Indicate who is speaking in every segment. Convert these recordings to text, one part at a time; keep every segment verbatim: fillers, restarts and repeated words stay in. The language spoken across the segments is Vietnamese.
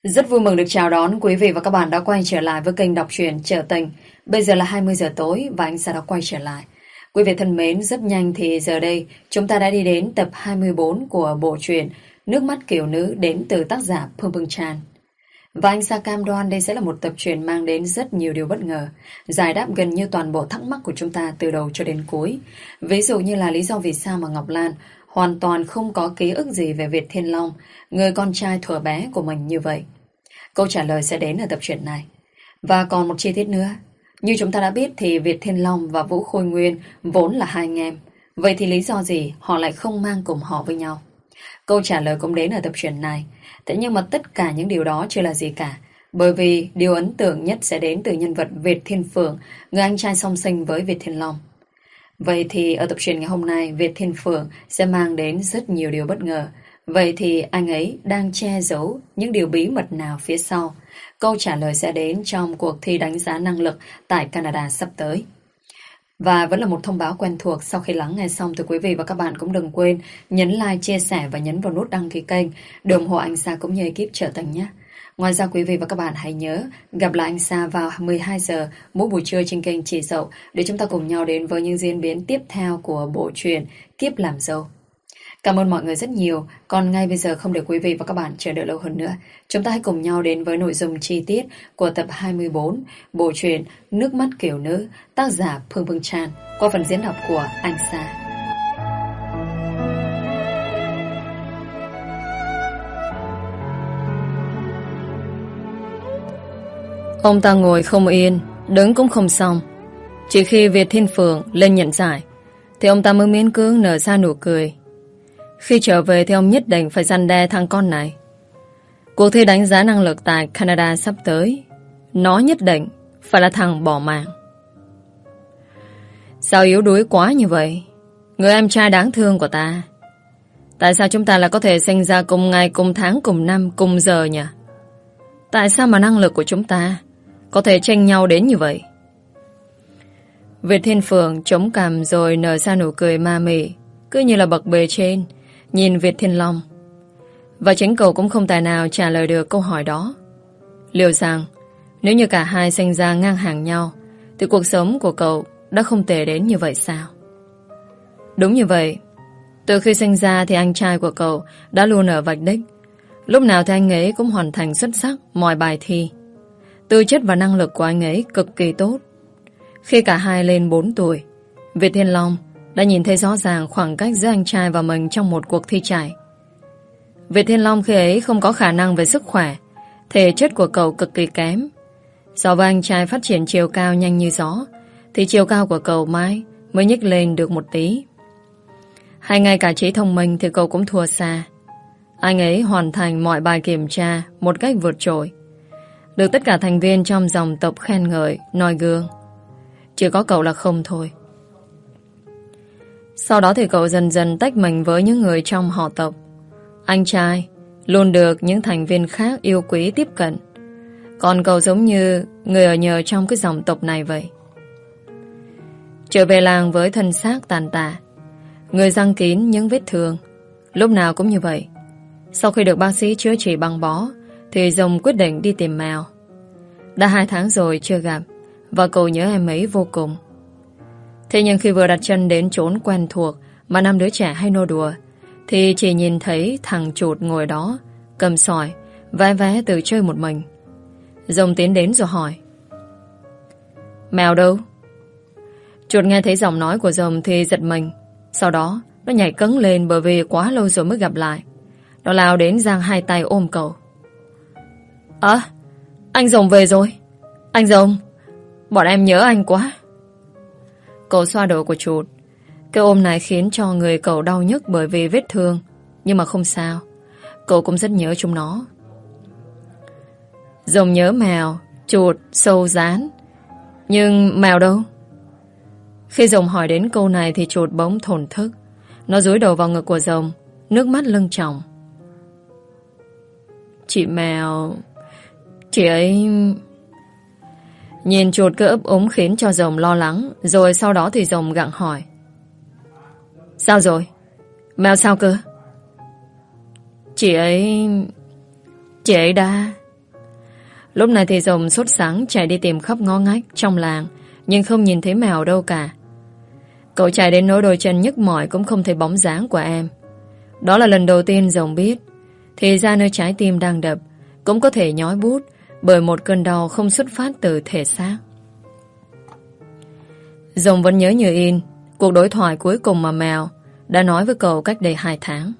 Speaker 1: Rất vui mừng được chào đón quý vị và các bạn đã quay trở lại với kênh đọc truyện Trở Tình. Bây giờ là hai mươi giờ tối và anh sẽ đã quay trở lại. Quý vị thân mến, rất nhanh thì giờ đây chúng ta đã đi đến tập hai mươi bốn của bộ truyện Nước mắt kiểu nữ đến từ tác giả Phương Phương Tràn. Và anh Sa cam đoan đây sẽ là một tập truyện mang đến rất nhiều điều bất ngờ, giải đáp gần như toàn bộ thắc mắc của chúng ta từ đầu cho đến cuối. Ví dụ như là lý do vì sao mà Ngọc Lan hoàn toàn không có ký ức gì về Việt Thiên Long, người con trai thuở bé của mình như vậy. Câu trả lời sẽ đến ở tập truyện này. Và còn một chi tiết nữa. Như chúng ta đã biết thì Việt Thiên Long và Vũ Khôi Nguyên vốn là hai anh em. Vậy thì lý do gì họ lại không mang cùng họ với nhau? Câu trả lời cũng đến ở tập truyện này. Thế nhưng mà tất cả những điều đó chưa là gì cả. Bởi vì điều ấn tượng nhất sẽ đến từ nhân vật Việt Thiên Phượng, người anh trai song sinh với Việt Thiên Long. Vậy thì ở tập truyện ngày hôm nay, Việt Thiên Phượng sẽ mang đến rất nhiều điều bất ngờ. Vậy thì anh ấy đang che giấu những điều bí mật nào phía sau? Câu trả lời sẽ đến trong cuộc thi đánh giá năng lực tại Canada sắp tới. Và vẫn là một thông báo quen thuộc, sau khi lắng nghe xong thì quý vị và các bạn cũng đừng quên nhấn like, chia sẻ và nhấn vào nút đăng ký kênh để ủng hộ anh Sa cũng như ekip Trở Tình nhé. Ngoài ra quý vị và các bạn hãy nhớ gặp lại anh Sa vào mười hai giờ mỗi buổi trưa trên kênh Chị Dậu để chúng ta cùng nhau đến với những diễn biến tiếp theo của bộ truyện Kiếp Làm Dâu. Cảm ơn mọi người rất nhiều. Còn ngay bây giờ không để quý vị và các bạn chờ đợi lâu hơn nữa, chúng ta hãy cùng nhau đến với nội dung chi tiết của tập hai mươi bốn bộ truyện Nước Mắt Kiểu Nữ, tác giả Phương Phương Tràn, qua phần diễn đọc của anh Sa. Ông ta ngồi không yên, đứng cũng không xong. Chỉ khi Việt Thiên Phượng lên nhận giải thì ông ta mới miễn cưỡng nở ra nụ cười. Khi trở về thì ông nhất định phải răn đe thằng con này. Cuộc thi đánh giá năng lực tại Canada sắp tới, nó nhất định phải là thằng bỏ mạng. Sao yếu đuối quá như vậy, người em trai đáng thương của ta? Tại sao chúng ta lại có thể sinh ra cùng ngày, cùng tháng, cùng năm, cùng giờ nhỉ? Tại sao mà năng lực của chúng ta có thể chênh nhau đến như vậy? Việt Thiên Phượng chống cằm rồi nở ra nụ cười ma mị, cứ như là bậc bề trên nhìn Việt Thiên Long. Và chính cậu cũng không tài nào trả lời được câu hỏi đó. Liệu rằng nếu như cả hai sinh ra ngang hàng nhau thì cuộc sống của cậu đã không tệ đến như vậy sao? Đúng như vậy. Từ khi sinh ra thì anh trai của cậu đã luôn ở vạch đích. Lúc nào thì anh ấy cũng hoàn thành xuất sắc mọi bài thi. Tư chất và năng lực của anh ấy cực kỳ tốt. Khi cả hai lên bốn tuổi, Việt Thiên Long đã nhìn thấy rõ ràng khoảng cách giữa anh trai và mình trong một cuộc thi chạy. Việt Thiên Long khi ấy không có khả năng về sức khỏe, thể chất của cậu cực kỳ kém. So với anh trai phát triển chiều cao nhanh như gió, thì chiều cao của cậu mãi mới nhích lên được một tí. Hay ngay cả trí thông minh thì cậu cũng thua xa. Anh ấy hoàn thành mọi bài kiểm tra một cách vượt trội, được tất cả thành viên trong dòng tộc khen ngợi, noi gương. Chỉ có cậu là không thôi. Sau đó thì cậu dần dần tách mình với những người trong họ tộc. Anh trai luôn được những thành viên khác yêu quý tiếp cận, còn cậu giống như người ở nhờ trong cái dòng tộc này vậy. Trở về làng với thân xác tàn tạ, người răng kín những vết thương, lúc nào cũng như vậy. Sau khi được bác sĩ chữa trị băng bó thì Rồng quyết định đi tìm Mèo. Đã hai tháng rồi chưa gặp, và cậu nhớ em ấy vô cùng. Thế nhưng khi vừa đặt chân đến chốn quen thuộc mà năm đứa trẻ hay nô đùa, thì chỉ nhìn thấy thằng Chuột ngồi đó cầm sỏi vẽ vẽ tự chơi một mình. Rồng tiến đến rồi hỏi: Mèo đâu? Chuột nghe thấy giọng nói của Rồng thì giật mình. Sau đó nó nhảy cẫng lên, bởi vì quá lâu rồi mới gặp lại. Nó lao đến giang hai tay ôm cậu. À, anh Rồng về rồi. Anh Rồng, bọn em nhớ anh quá. Cậu xoa đầu của Chuột. Cái ôm này khiến cho người cậu đau nhức bởi vì vết thương. Nhưng mà không sao, cậu cũng rất nhớ chúng nó. Rồng nhớ Mèo, Chuột, Sâu, Rán. Nhưng Mèo đâu? Khi Rồng hỏi đến câu này thì Chuột bỗng thổn thức. Nó dúi đầu vào ngực của Rồng, nước mắt lưng tròng. Chị Mèo, chị ấy... Nhìn Chuột cứ ấp úng khiến cho Rồng lo lắng. Rồi sau đó thì Rồng gặng hỏi: Sao rồi? Mèo sao cơ? Chị ấy... Chị ấy đã... Lúc này thì Rồng sốt sắng chạy đi tìm khắp ngõ ngách trong làng, nhưng không nhìn thấy mèo đâu cả. Cậu chạy đến nỗi đôi chân nhức mỏi cũng không thấy bóng dáng của em. Đó là lần đầu tiên Rồng biết thì ra nơi trái tim đang đập cũng có thể nhói bút bởi một cơn đau không xuất phát từ thể xác. Rồng vẫn nhớ như in cuộc đối thoại cuối cùng mà mèo đã nói với cậu cách đây hai tháng.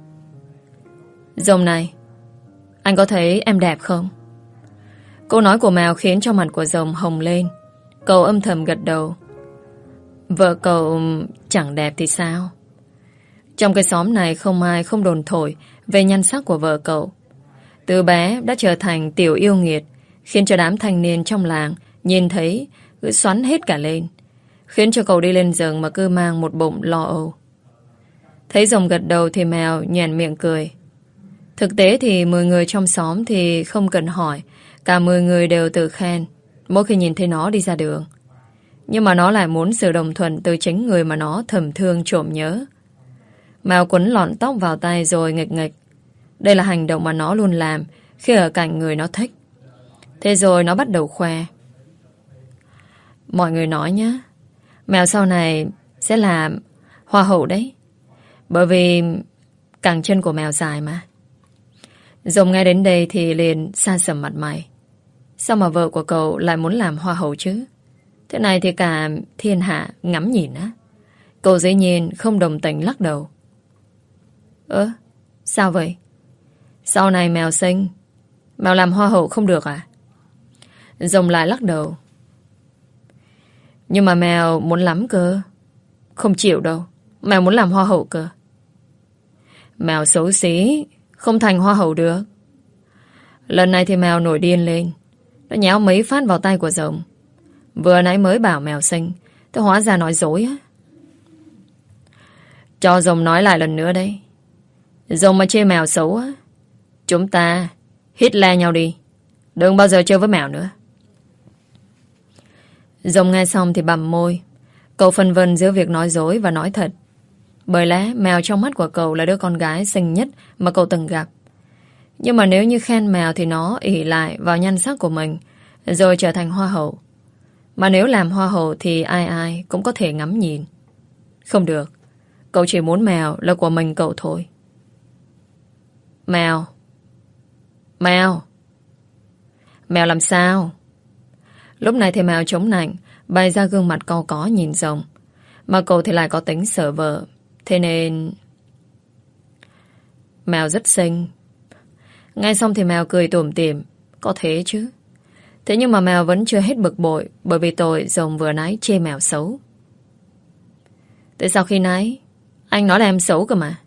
Speaker 1: Rồng này, anh có thấy em đẹp không? Câu nói của mèo khiến cho mặt của Rồng hồng lên. Cậu âm thầm gật đầu. Vợ cậu chẳng đẹp thì sao? Trong cái xóm này không ai không đồn thổi về nhan sắc của vợ cậu. Từ bé đã trở thành tiểu yêu nghiệt, khiến cho đám thanh niên trong làng nhìn thấy cứ xoắn hết cả lên, khiến cho cậu đi lên giường mà cứ mang một bụng lo âu. Thấy Rồng gật đầu thì mèo nhoẻn miệng cười. Thực tế thì mười người trong xóm thì không cần hỏi, cả mười người đều tự khen mỗi khi nhìn thấy nó đi ra đường. Nhưng mà nó lại muốn sự đồng thuận từ chính người mà nó thầm thương trộm nhớ. Mèo quấn lọn tóc vào tay rồi nghịch nghịch. Đây là hành động mà nó luôn làm khi ở cạnh người nó thích. Thế rồi nó bắt đầu khoe. Mọi người nói nhá, mèo sau này sẽ là hoa hậu đấy. Bởi vì cẳng chân của mèo dài mà. Rồng nghe đến đây thì liền xa sầm mặt mày. Sao mà vợ của cậu lại muốn làm hoa hậu chứ? Thế này thì cả thiên hạ ngắm nhìn á. Cậu dĩ nhiên không đồng tình lắc đầu. Ơ, sao vậy? Sau này mèo sinh, mèo làm hoa hậu không được à? Rồng lại lắc đầu. Nhưng mà mèo muốn lắm cơ. Không chịu đâu, mèo muốn làm hoa hậu cơ. Mèo xấu xí, không thành hoa hậu được. Lần này thì mèo nổi điên lên. Nó nhéo mấy phát vào tay của Rồng. Vừa nãy mới bảo mèo xinh, thế hóa ra nói dối á. Cho Rồng nói lại lần nữa đấy. Rồng mà chê mèo xấu á, chúng ta hít le nhau đi. Đừng bao giờ chơi với mèo nữa. Rồng nghe xong thì bặm môi. Cậu phân vân giữa việc nói dối và nói thật. Bởi lẽ mèo trong mắt của cậu là đứa con gái xinh nhất mà cậu từng gặp. Nhưng mà nếu như khen mèo thì nó ỷ lại vào nhan sắc của mình rồi trở thành hoa hậu. Mà nếu làm hoa hậu thì ai ai cũng có thể ngắm nhìn. Không được. Cậu chỉ muốn mèo là của mình cậu thôi. Mèo. Mèo. Mèo làm sao? Lúc này thì mèo chống nạnh, bày ra gương mặt cau có nhìn Rồng. Mà cậu thì lại có tính sợ vợ. Thế nên... Mèo rất xinh. Nghe xong thì mèo cười tủm tỉm. Có thế chứ. Thế nhưng mà mèo vẫn chưa hết bực bội bởi vì tội Rồng vừa nãy chê mèo xấu. Tại sao khi nãy anh nói là em xấu cơ mà?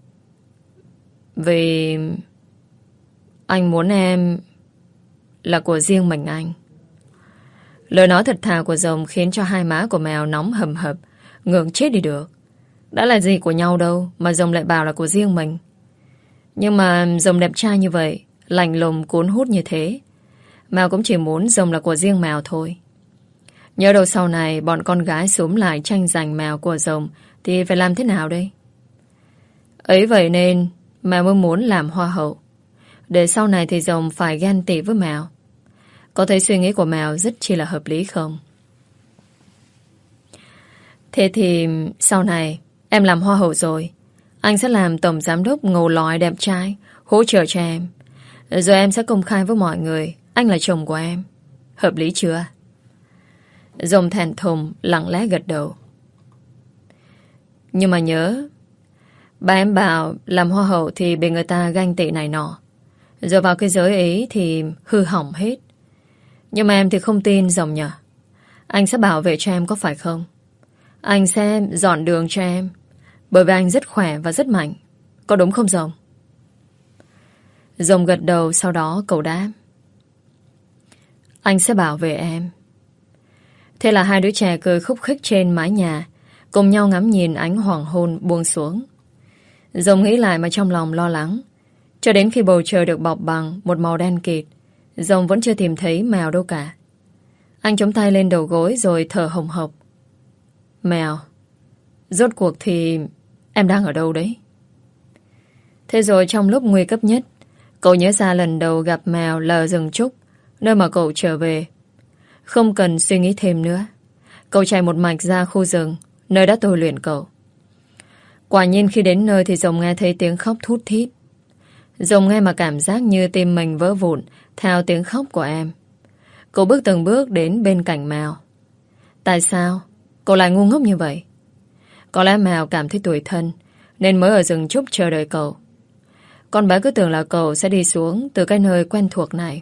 Speaker 1: Vì anh muốn em là của riêng mình anh. Lời nói thật thà của Rồng khiến cho hai má của mèo nóng hầm hập, ngượng chết đi được. Đã là gì của nhau đâu mà Rồng lại bảo là của riêng mình. Nhưng mà Rồng đẹp trai như vậy, lạnh lùng cuốn hút như thế, mèo cũng chỉ muốn Rồng là của riêng mèo thôi. Nhớ đâu sau này bọn con gái xúm lại tranh giành mèo của Rồng thì phải làm thế nào đây? Ấy vậy nên mèo mới muốn làm hoa hậu, để sau này thì Rồng phải ghen tị với mèo. Có thấy suy nghĩ của mèo rất chi là hợp lý không? Thế thì sau này em làm hoa hậu rồi, anh sẽ làm tổng giám đốc ngầu lòi đẹp trai, hỗ trợ cho em. Rồi em sẽ công khai với mọi người anh là chồng của em. Hợp lý chưa? Rồng thẹn thùng lặng lẽ gật đầu. Nhưng mà nhớ, ba em bảo làm hoa hậu thì bị người ta ganh tị này nọ, rồi vào cái giới ấy thì hư hỏng hết. Nhưng mà em thì không tin Rồng nhỉ. Anh sẽ bảo vệ cho em có phải không? Anh sẽ dọn đường cho em, bởi vì anh rất khỏe và rất mạnh. Có đúng không Rồng? Rồng gật đầu, sau đó cậu đáp. Anh sẽ bảo vệ em. Thế là hai đứa trẻ cười khúc khích trên mái nhà, cùng nhau ngắm nhìn ánh hoàng hôn buông xuống. Rồng nghĩ lại mà trong lòng lo lắng. Cho đến khi bầu trời được bọc bằng một màu đen kịt, Rồng vẫn chưa tìm thấy mèo đâu cả. Anh chống tay lên đầu gối rồi thở hồng hộc. Mèo, rốt cuộc thì em đang ở đâu đấy? Thế rồi trong lúc nguy cấp nhất, cậu nhớ ra lần đầu gặp mèo là ở rừng trúc, nơi mà cậu trở về. Không cần suy nghĩ thêm nữa. Cậu chạy một mạch ra khu rừng, nơi đã tôi luyện cậu. Quả nhiên khi đến nơi thì Rồng nghe thấy tiếng khóc thút thít. Rồng nghe mà cảm giác như tim mình vỡ vụn theo tiếng khóc của em. Cậu bước từng bước đến bên cạnh Mèo. Tại sao cậu lại ngu ngốc như vậy? Có lẽ Mèo cảm thấy tủi thân nên mới ở rừng trúc chờ đợi cậu. Con bé cứ tưởng là cậu sẽ đi xuống từ cái nơi quen thuộc này.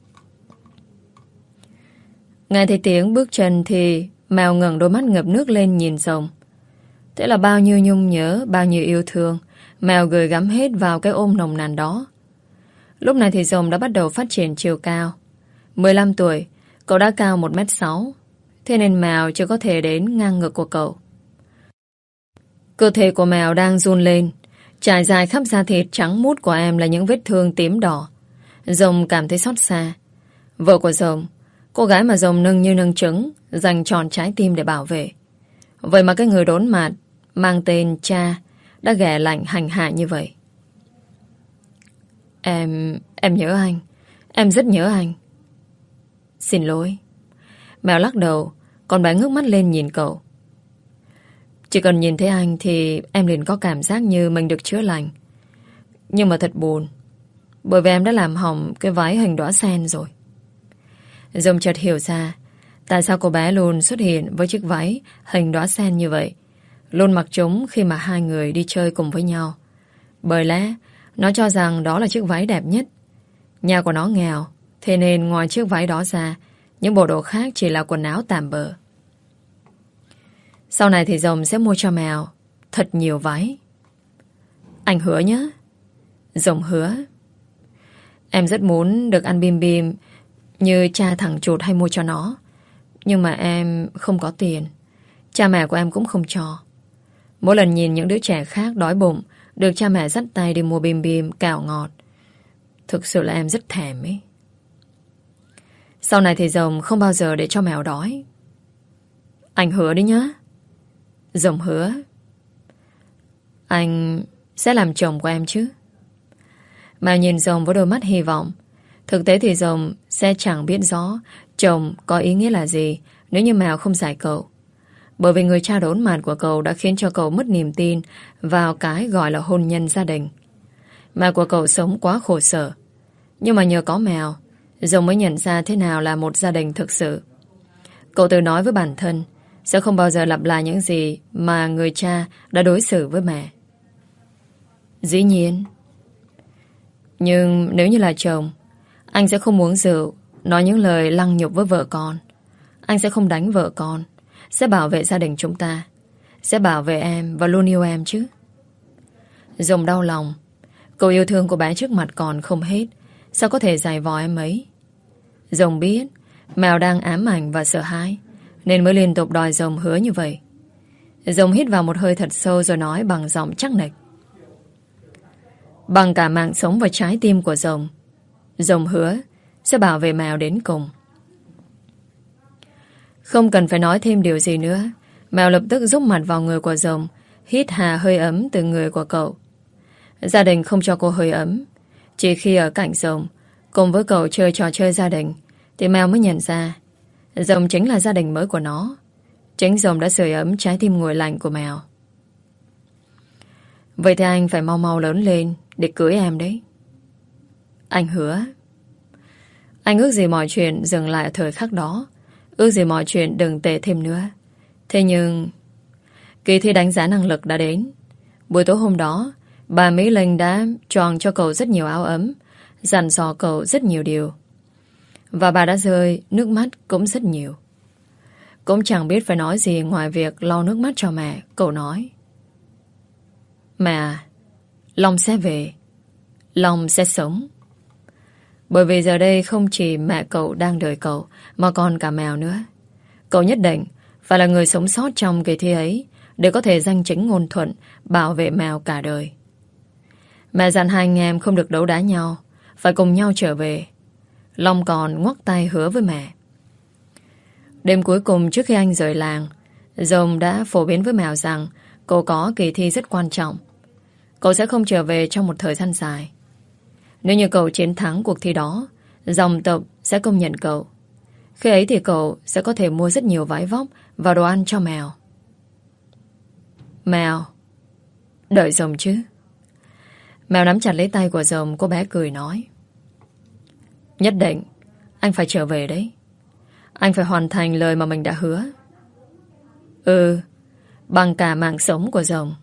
Speaker 1: Nghe thấy tiếng bước chân thì Mèo ngẩng đôi mắt ngập nước lên nhìn Rồng. Thế là bao nhiêu nhung nhớ, bao nhiêu yêu thương Mèo gửi gắm hết vào cái ôm nồng nàn đó. Lúc này thì Rồng đã bắt đầu phát triển chiều cao. mười lăm tuổi, cậu đã cao một mét sáu. Thế nên Mèo chưa có thể đến ngang ngực của cậu. Cơ thể của Mèo đang run lên. Trải dài khắp da thịt trắng mút của em là những vết thương tím đỏ. Rồng cảm thấy xót xa. Vợ của Rồng, cô gái mà Rồng nâng như nâng trứng, dành tròn trái tim để bảo vệ. Vậy mà cái người đốn mặt mang tên cha đã ghẻ lạnh hành hạ như vậy. Em... em nhớ anh. Em rất nhớ anh. Xin lỗi. Mèo lắc đầu. Con bé ngước mắt lên nhìn cậu. Chỉ cần nhìn thấy anh thì em liền có cảm giác như mình được chữa lành. Nhưng mà thật buồn, bởi vì em đã làm hỏng cái váy hình đóa sen rồi. Rồng chợt hiểu ra tại sao cô bé luôn xuất hiện với chiếc váy hình đóa sen như vậy, luôn mặc chúng khi mà hai người đi chơi cùng với nhau. Bởi lẽ nó cho rằng đó là chiếc váy đẹp nhất. Nhà của nó nghèo, thế nên ngoài chiếc váy đó ra, những bộ đồ khác chỉ là quần áo tạm bợ. Sau này thì Rồng sẽ mua cho Mèo thật nhiều váy. Anh hứa nhé. Rồng hứa. Em rất muốn được ăn bim bim như cha thằng chuột hay mua cho nó. Nhưng mà em không có tiền. Cha mẹ của em cũng không cho. Mỗi lần nhìn những đứa trẻ khác đói bụng được cha mẹ dắt tay đi mua bim bim, cào ngọt, thực sự là em rất thèm ấy. Sau này thì Rồng không bao giờ để cho Mèo đói. Anh hứa đi nhá. Rồng hứa. Anh sẽ làm chồng của em chứ? Mèo nhìn Rồng với đôi mắt hy vọng. Thực tế thì Rồng sẽ chẳng biết rõ chồng có ý nghĩa là gì nếu như Mèo không giải cậu. Bởi vì người cha đốn mặt của cậu đã khiến cho cậu mất niềm tin vào cái gọi là hôn nhân gia đình. Mẹ của cậu sống quá khổ sở. Nhưng mà nhờ có Mèo, Rồng mới nhận ra thế nào là một gia đình thực sự. Cậu tự nói với bản thân sẽ không bao giờ lặp lại những gì mà người cha đã đối xử với mẹ. Dĩ nhiên. Nhưng nếu như là chồng, anh sẽ không uống rượu, nói những lời lăng nhục với vợ con. Anh sẽ không đánh vợ con, sẽ bảo vệ gia đình chúng ta, sẽ bảo vệ em và luôn yêu em chứ. Rồng đau lòng. Cậu yêu thương cô bé trước mặt còn không hết, sao có thể giày vò em ấy. Rồng biết Mèo đang ám ảnh và sợ hãi nên mới liên tục đòi Rồng hứa như vậy. Rồng hít vào một hơi thật sâu rồi nói bằng giọng chắc nịch. Bằng cả mạng sống và trái tim của Rồng, Rồng hứa sẽ bảo vệ Mèo đến cùng. Không cần phải nói thêm điều gì nữa, Mèo lập tức rúc mặt vào người của Rồng, hít hà hơi ấm từ người của cậu. Gia đình không cho cô hơi ấm. Chỉ khi ở cạnh Rồng, cùng với cậu chơi trò chơi gia đình, thì Mèo mới nhận ra Rồng chính là gia đình mới của nó. Chính Rồng đã sưởi ấm trái tim nguội lạnh của Mèo. Vậy thì anh phải mau mau lớn lên để cưới em đấy. Anh hứa. Anh ước gì mọi chuyện dừng lại ở thời khắc đó, ước gì mọi chuyện đừng tệ thêm nữa. Thế nhưng kỳ thi đánh giá năng lực đã đến. Buổi tối hôm đó, bà Mỹ Linh đã chọn cho cậu rất nhiều áo ấm, dặn dò cậu rất nhiều điều. Và bà đã rơi nước mắt cũng rất nhiều. Cũng chẳng biết phải nói gì ngoài việc lau nước mắt cho mẹ. Cậu nói: Mẹ, Long sẽ về, Long sẽ sống. Bởi vì giờ đây không chỉ mẹ cậu đang đợi cậu, mà còn cả Mèo nữa. Cậu nhất định phải là người sống sót trong kỳ thi ấy, để có thể danh chính ngôn thuận bảo vệ Mèo cả đời. Mẹ dặn hai anh em không được đấu đá nhau, phải cùng nhau trở về. Long còn ngoắc tay hứa với mẹ. Đêm cuối cùng trước khi anh rời làng, Rồng đã phổ biến với Mèo rằng cậu có kỳ thi rất quan trọng. Cậu sẽ không trở về trong một thời gian dài. Nếu như cậu chiến thắng cuộc thi đó, dòng tộc sẽ công nhận cậu. Khi ấy thì cậu sẽ có thể mua rất nhiều vải vóc và đồ ăn cho mèo. Mèo, đợi rồng chứ. Mèo nắm chặt lấy tay của rồng. Cô bé cười nói: Nhất định anh phải trở về đấy. Anh phải hoàn thành lời mà mình đã hứa. Ừ, bằng cả mạng sống của rồng.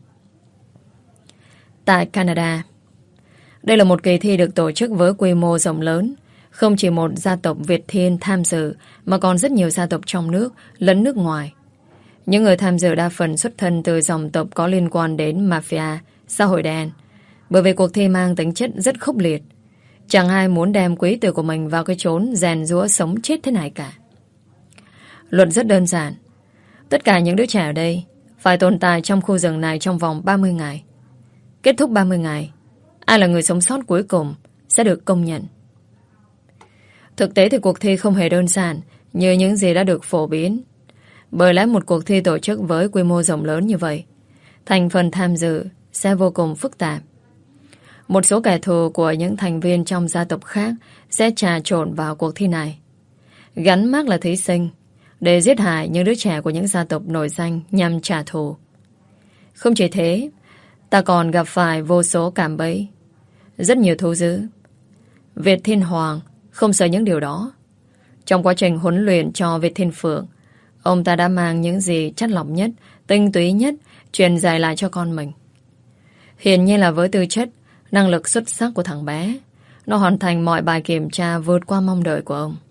Speaker 1: Tại Canada, đây là một kỳ thi được tổ chức với quy mô rộng lớn. Không chỉ một gia tộc Việt Thiên tham dự, mà còn rất nhiều gia tộc trong nước lẫn nước ngoài. Những người tham dự đa phần xuất thân từ dòng tộc có liên quan đến mafia, xã hội đen. Bởi vì cuộc thi mang tính chất rất khốc liệt. Chẳng ai muốn đem quý tử của mình vào cái chốn rèn giũa sống chết thế này cả. Luật rất đơn giản. Tất cả những đứa trẻ ở đây phải tồn tại trong khu rừng này trong vòng ba mươi ngày. Kết thúc ba mươi ngày, ai là người sống sót cuối cùng sẽ được công nhận. Thực tế thì cuộc thi không hề đơn giản như những gì đã được phổ biến. Bởi lẽ một cuộc thi tổ chức với quy mô rộng lớn như vậy, thành phần tham dự sẽ vô cùng phức tạp. Một số kẻ thù của những thành viên trong gia tộc khác sẽ trà trộn vào cuộc thi này, gắn mác là thí sinh, để giết hại những đứa trẻ của những gia tộc nổi danh nhằm trả thù. Không chỉ thế, ta còn gặp phải vô số cạm bẫy, rất nhiều thú dữ. Việt Thiên Hoàng không sợ những điều đó. Trong quá trình huấn luyện cho Việt Thiên Phượng, ông ta đã mang những gì chất lọc nhất, tinh túy nhất truyền dạy lại cho con mình. Hiển nhiên là với tư chất, năng lực xuất sắc của thằng bé, nó hoàn thành mọi bài kiểm tra vượt qua mong đợi của ông.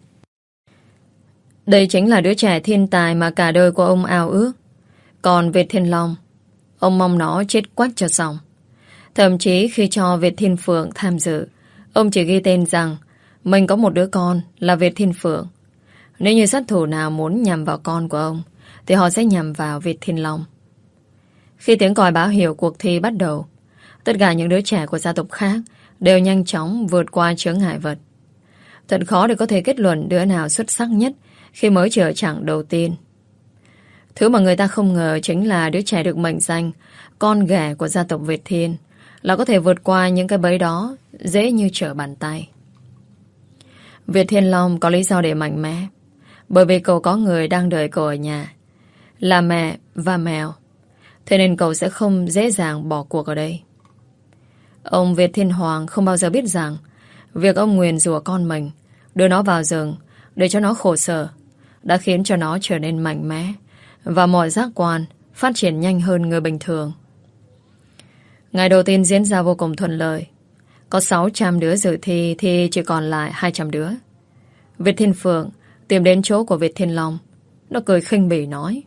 Speaker 1: Đây chính là đứa trẻ thiên tài mà cả đời của ông ao ước. Còn Việt Thiên Long, ông mong nó chết quách cho xong. Thậm chí khi cho Việt Thiên Phượng tham dự, ông chỉ ghi tên rằng mình có một đứa con là Việt Thiên Phượng. Nếu như sát thủ nào muốn nhằm vào con của ông, thì họ sẽ nhằm vào Việt Thiên Long. Khi tiếng còi báo hiệu cuộc thi bắt đầu, tất cả những đứa trẻ của gia tộc khác đều nhanh chóng vượt qua chướng ngại vật. Thật khó để có thể kết luận đứa nào xuất sắc nhất khi mới chỉ ở chặng đầu tiên. Thứ mà người ta không ngờ chính là đứa trẻ được mệnh danh con ghẻ của gia tộc Việt Thiên là có thể vượt qua những cái bẫy đó dễ như trở bàn tay. Việt Thiên Long có lý do để mạnh mẽ, bởi vì cậu có người đang đợi cậu ở nhà, là mẹ và mèo. Thế nên cậu sẽ không dễ dàng bỏ cuộc ở đây. Ông Việt Thiên Hoàng không bao giờ biết rằng việc ông nguyền rủa con mình, đưa nó vào rừng để cho nó khổ sở, đã khiến cho nó trở nên mạnh mẽ và mọi giác quan phát triển nhanh hơn người bình thường. Ngày đầu tiên diễn ra vô cùng thuận lợi. Có sáu trăm đứa dự thi thì chỉ còn lại hai trăm đứa. Việt Thiên Phượng tìm đến chỗ của Việt Thiên Long. Nó cười khinh bỉ nói: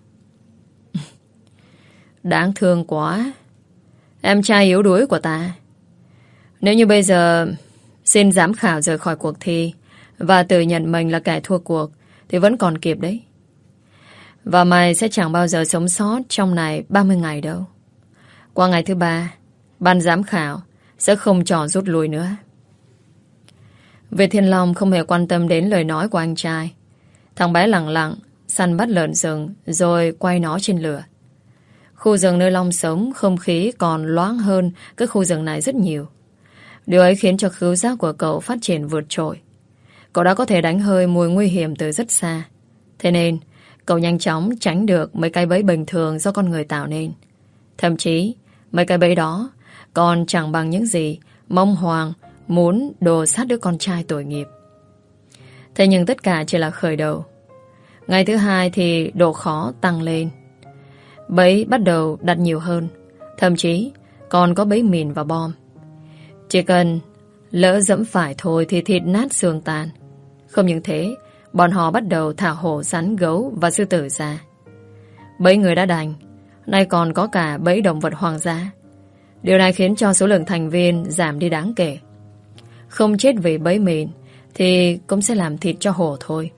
Speaker 1: Đáng thương quá, em trai yếu đuối của ta. Nếu như bây giờ xin giám khảo rời khỏi cuộc thi và tự nhận mình là kẻ thua cuộc thì vẫn còn kịp đấy. Và mày sẽ chẳng bao giờ sống sót trong này ba mươi ngày đâu. Qua ngày thứ ba, ban giám khảo sẽ không cho rút lui nữa. Việt Thiên Long không hề quan tâm đến lời nói của anh trai. Thằng bé lặng lặng săn bắt lợn rừng rồi quay nó trên lửa. Khu rừng nơi Long sống, không khí còn loáng hơn cái khu rừng này rất nhiều. Điều ấy khiến cho khứu giác của cậu phát triển vượt trội. Cậu đã có thể đánh hơi mùi nguy hiểm từ rất xa. Thế nên cậu nhanh chóng tránh được mấy cái bẫy bình thường do con người tạo nên. Thậm chí mấy cái bẫy đó còn chẳng bằng những gì Mông Hoàng muốn đồ sát đứa con trai tội nghiệp. Thế nhưng tất cả chỉ là khởi đầu. Ngày thứ hai thì độ khó tăng lên. Bẫy bắt đầu đặt nhiều hơn, thậm chí còn có bẫy mìn và bom. Chỉ cần lỡ dẫm phải thôi thì thịt nát xương tan. Không những thế, bọn họ bắt đầu thả hổ, rắn, gấu và sư tử ra. Bẫy người đã đành, nay còn có cả bẫy động vật hoang dã. Điều này khiến cho số lượng thành viên giảm đi đáng kể. Không chết vì bẫy mìn thì cũng sẽ làm thịt cho hổ thôi.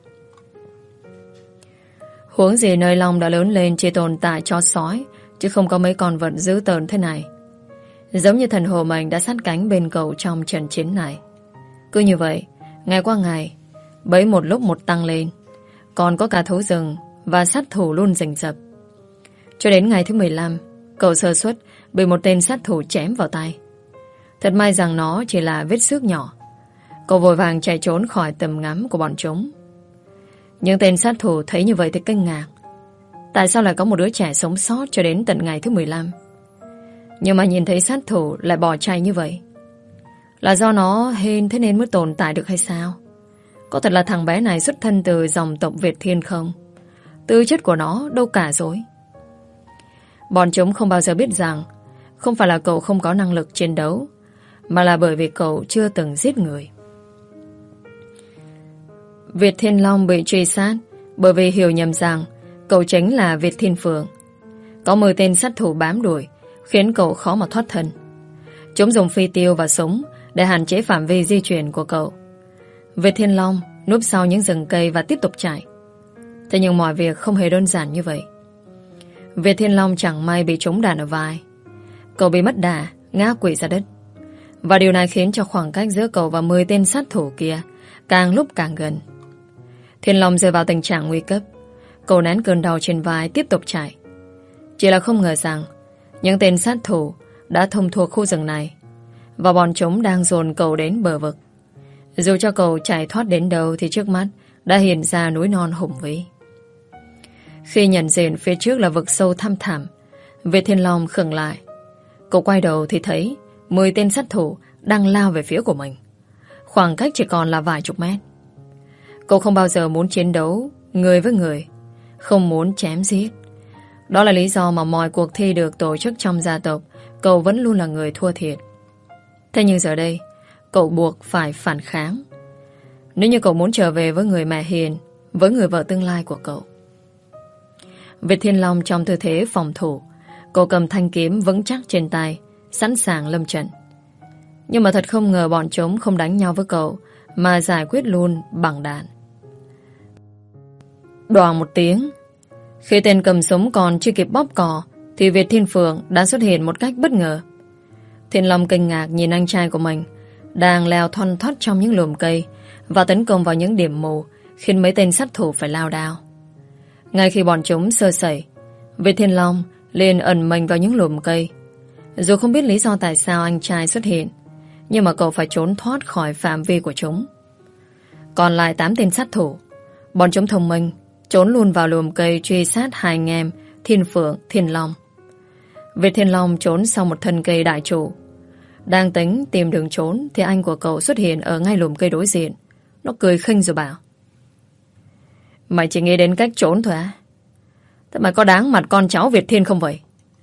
Speaker 1: Huống gì nơi Long đã lớn lên chỉ tồn tại chó sói, chứ không có mấy con vật dữ tợn thế này. Giống như thần hồ mình đã sát cánh bên cậu trong trận chiến này. Cứ như vậy, ngày qua ngày, bẫy một lúc một tăng lên. Còn có cả thú rừng và sát thủ luôn rình rập. Cho đến ngày thứ mười lăm, cậu sơ suất bị một tên sát thủ chém vào tay. Thật may rằng nó chỉ là vết xước nhỏ. Cậu vội vàng chạy trốn khỏi tầm ngắm của bọn chúng. Những tên sát thủ thấy như vậy thì kinh ngạc. Tại sao lại có một đứa trẻ sống sót cho đến tận ngày thứ mười lăm? Nhưng mà nhìn thấy sát thủ lại bỏ chạy như vậy, là do nó hên thế nên mới tồn tại được hay sao? Có thật là thằng bé này xuất thân từ dòng tộc Việt Thiên không? Tư chất của nó đâu cả rồi. Bọn chúng không bao giờ biết rằng không phải là cậu không có năng lực chiến đấu, mà là bởi vì cậu chưa từng giết người. Việt Thiên Long bị truy sát bởi vì hiểu nhầm rằng cậu chính là Việt Thiên Phượng. Có mười tên sát thủ bám đuổi, khiến cậu khó mà thoát thân. Chúng dùng phi tiêu và súng để hạn chế phạm vi di chuyển của cậu. Việt Thiên Long núp sau những rừng cây và tiếp tục chạy. Thế nhưng mọi việc không hề đơn giản như vậy. Việt Thiên Long chẳng may bị trúng đạn ở vai. Cậu bị mất đà, ngã quỵ ra đất. Và điều này khiến cho khoảng cách giữa cậu và mười tên sát thủ kia càng lúc càng gần. Thiên Long rơi vào tình trạng nguy cấp. Cậu nén cơn đau trên vai tiếp tục chạy. Chỉ là không ngờ rằng những tên sát thủ đã thông thuộc khu rừng này, và bọn chúng đang dồn cậu đến bờ vực. Dù cho cậu chạy thoát đến đâu thì trước mắt đã hiện ra núi non hùng vĩ. Khi nhận diện phía trước là vực sâu thăm thẳm, Việt Thiên Long khựng lại. Cậu quay đầu thì thấy mười tên sát thủ đang lao về phía của mình. Khoảng cách chỉ còn là vài chục mét. Cậu không bao giờ muốn chiến đấu người với người, không muốn chém giết. Đó là lý do mà mọi cuộc thi được tổ chức trong gia tộc, cậu vẫn luôn là người thua thiệt. Thế nhưng giờ đây, cậu buộc phải phản kháng. Nếu như cậu muốn trở về với người mẹ hiền, với người vợ tương lai của cậu. Việt Thiên Long trong tư thế phòng thủ, cậu cầm thanh kiếm vững chắc trên tay, sẵn sàng lâm trận. Nhưng mà thật không ngờ bọn chúng không đánh nhau với cậu, mà giải quyết luôn bằng đạn. Đoàng một tiếng, khi tên cầm súng còn chưa kịp bóp cò, thì Việt Thiên Phượng đã xuất hiện một cách bất ngờ. Thiên Long kinh ngạc nhìn anh trai của mình đang leo thoăn thoắt trong những lùm cây và tấn công vào những điểm mù, khiến mấy tên sát thủ phải lao đao. Ngay khi bọn chúng sơ sẩy, Việt Thiên Long liền ẩn mình vào những lùm cây. Dù không biết lý do tại sao anh trai xuất hiện, nhưng mà cậu phải trốn thoát khỏi phạm vi của chúng. Còn lại tám tên sát thủ, bọn chúng thông minh, trốn luôn vào lùm cây truy sát hai anh em Thiên Phượng, Thiên Long. Việt Thiên Long trốn sau một thân cây đại trụ. Đang tính tìm đường trốn thì anh của cậu xuất hiện ở ngay lùm cây đối diện. Nó cười khinh rồi bảo: Mày chỉ nghĩ đến cách trốn thôi á? Thế mày có đáng mặt con cháu Việt Thiên không vậy?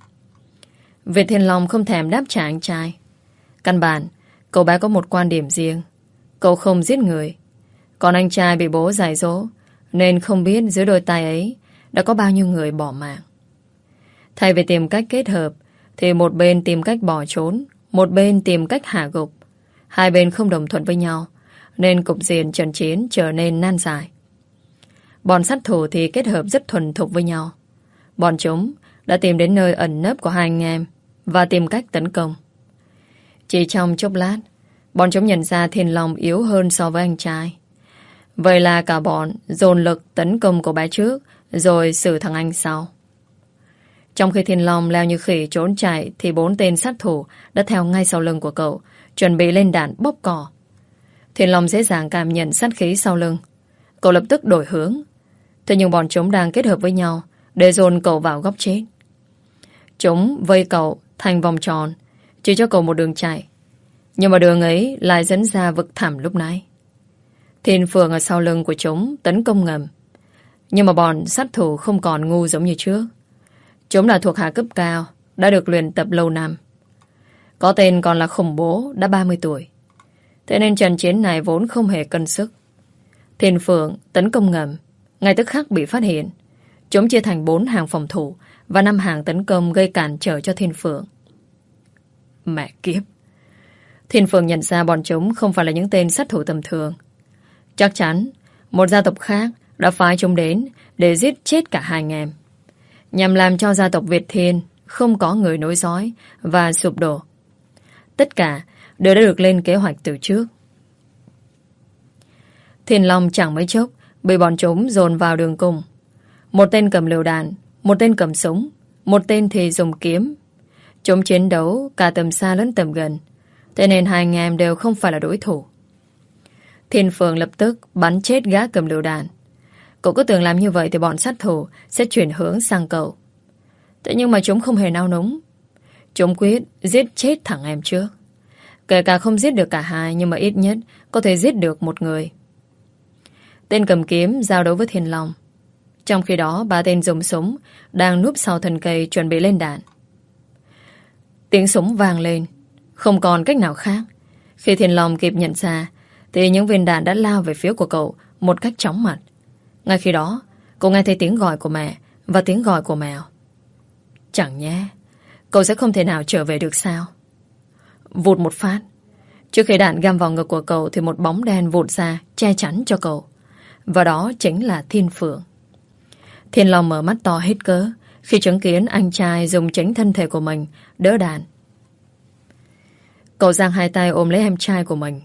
Speaker 1: Việt Thiên Long không thèm đáp trả anh trai. Căn bản, cậu bé có một quan điểm riêng. Cậu không giết người. Còn anh trai bị bố dạy dỗ, nên không biết dưới đôi tay ấy đã có bao nhiêu người bỏ mạng. Thay vì tìm cách kết hợp, thì một bên tìm cách bỏ trốn, một bên tìm cách hạ gục. Hai bên không đồng thuận với nhau, nên cục diện trận chiến trở nên nan giải. Bọn sát thủ thì kết hợp rất thuần thục với nhau. Bọn chúng đã tìm đến nơi ẩn nấp của hai anh em và tìm cách tấn công. Chỉ trong chốc lát, bọn chúng nhận ra Thiên Long yếu hơn so với anh trai. Vậy là cả bọn dồn lực tấn công của bé trước, rồi xử thằng anh sau. Trong khi Thiên Long leo như khỉ trốn chạy, thì bốn tên sát thủ đã theo ngay sau lưng của cậu, chuẩn bị lên đạn bóp cò. Thiên Long dễ dàng cảm nhận sát khí sau lưng. Cậu lập tức đổi hướng. Thế nhưng bọn chúng đang kết hợp với nhau để dồn cậu vào góc chết. Chúng vây cậu thành vòng tròn, chỉ cho cậu một đường chạy. Nhưng mà đường ấy lại dẫn ra vực thẳm lúc nãy. Thiên Phượng ở sau lưng của chúng tấn công ngầm. Nhưng mà bọn sát thủ không còn ngu giống như trước. Chúng là thuộc hạ cấp cao, đã được luyện tập lâu năm. Có tên còn là khủng bố, đã ba mươi tuổi. Thế nên trận chiến này vốn không hề cân sức. Thiên Phượng tấn công ngầm, ngay tức khắc bị phát hiện. Chúng chia thành bốn hàng phòng thủ và năm hàng tấn công gây cản trở cho Thiên Phượng. Mẹ kiếp! Thiên Phượng nhận ra bọn chúng không phải là những tên sát thủ tầm thường. Chắc chắn một gia tộc khác đã phái chúng đến để giết chết cả hai anh em, nhằm làm cho gia tộc Việt Thiên không có người nối dõi và sụp đổ. Tất cả đều đã được lên kế hoạch từ trước. Thiên Long chẳng mấy chốc bị bọn chúng dồn vào đường cùng. Một tên cầm lựu đạn, một tên cầm súng, một tên thì dùng kiếm. Chúng chiến đấu cả tầm xa lẫn tầm gần, thế nên hai anh em đều không phải là đối thủ. Thiên Phượng lập tức bắn chết gã cầm lựu đạn. Cậu cứ tưởng làm như vậy thì bọn sát thủ sẽ chuyển hướng sang cậu. Thế nhưng mà chúng không hề nao núng. Chúng quyết giết chết thằng em trước. Kể cả không giết được cả hai, nhưng mà ít nhất có thể giết được một người. Tên cầm kiếm giao đấu với Thiên Long. Trong khi đó ba tên dùng súng đang núp sau thân cây chuẩn bị lên đạn. Tiếng súng vang lên, không còn cách nào khác. Khi Thiên Long kịp nhận ra thì những viên đạn đã lao về phía của cậu một cách chóng mặt. Ngay khi đó cậu nghe thấy tiếng gọi của mẹ và tiếng gọi của mèo. Chẳng nhé, cậu sẽ không thể nào trở về được sao? Vụt một phát, trước khi đạn găm vào ngực của cậu thì một bóng đen vụt ra che chắn cho cậu. Và đó chính là Thiên Phượng. Thiên Long mở mắt to hết cớ khi chứng kiến anh trai dùng chính thân thể của mình đỡ đạn. Cậu giang hai tay ôm lấy em trai của mình.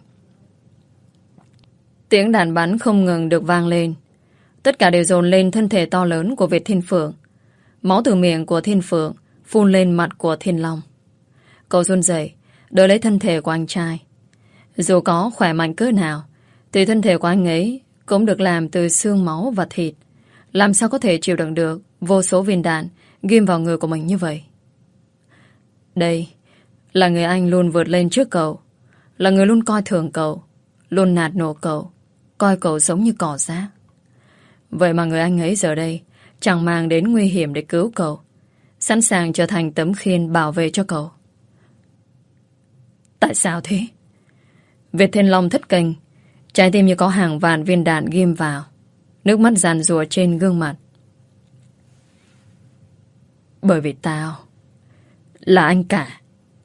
Speaker 1: Tiếng đạn bắn không ngừng được vang lên. Tất cả đều dồn lên thân thể to lớn của Việt Thiên Phượng. Máu từ miệng của Thiên Phượng phun lên mặt của Thiên Long. Cậu run rẩy đỡ lấy thân thể của anh trai. Dù có khỏe mạnh cỡ nào thì thân thể của anh ấy cũng được làm từ xương máu và thịt. Làm sao có thể chịu đựng được vô số viên đạn ghim vào người của mình như vậy? Đây là người anh luôn vượt lên trước cậu, là người luôn coi thường cậu, luôn nạt nổ cậu, coi cậu giống như cỏ rác. Vậy mà người anh ấy giờ đây chẳng mang đến nguy hiểm để cứu cậu, sẵn sàng trở thành tấm khiên bảo vệ cho cậu. Tại sao thế? Việt Thiên Long thất kinh, trái tim như có hàng vạn viên đạn ghim vào, nước mắt giàn rùa trên gương mặt. Bởi vì tao là anh cả.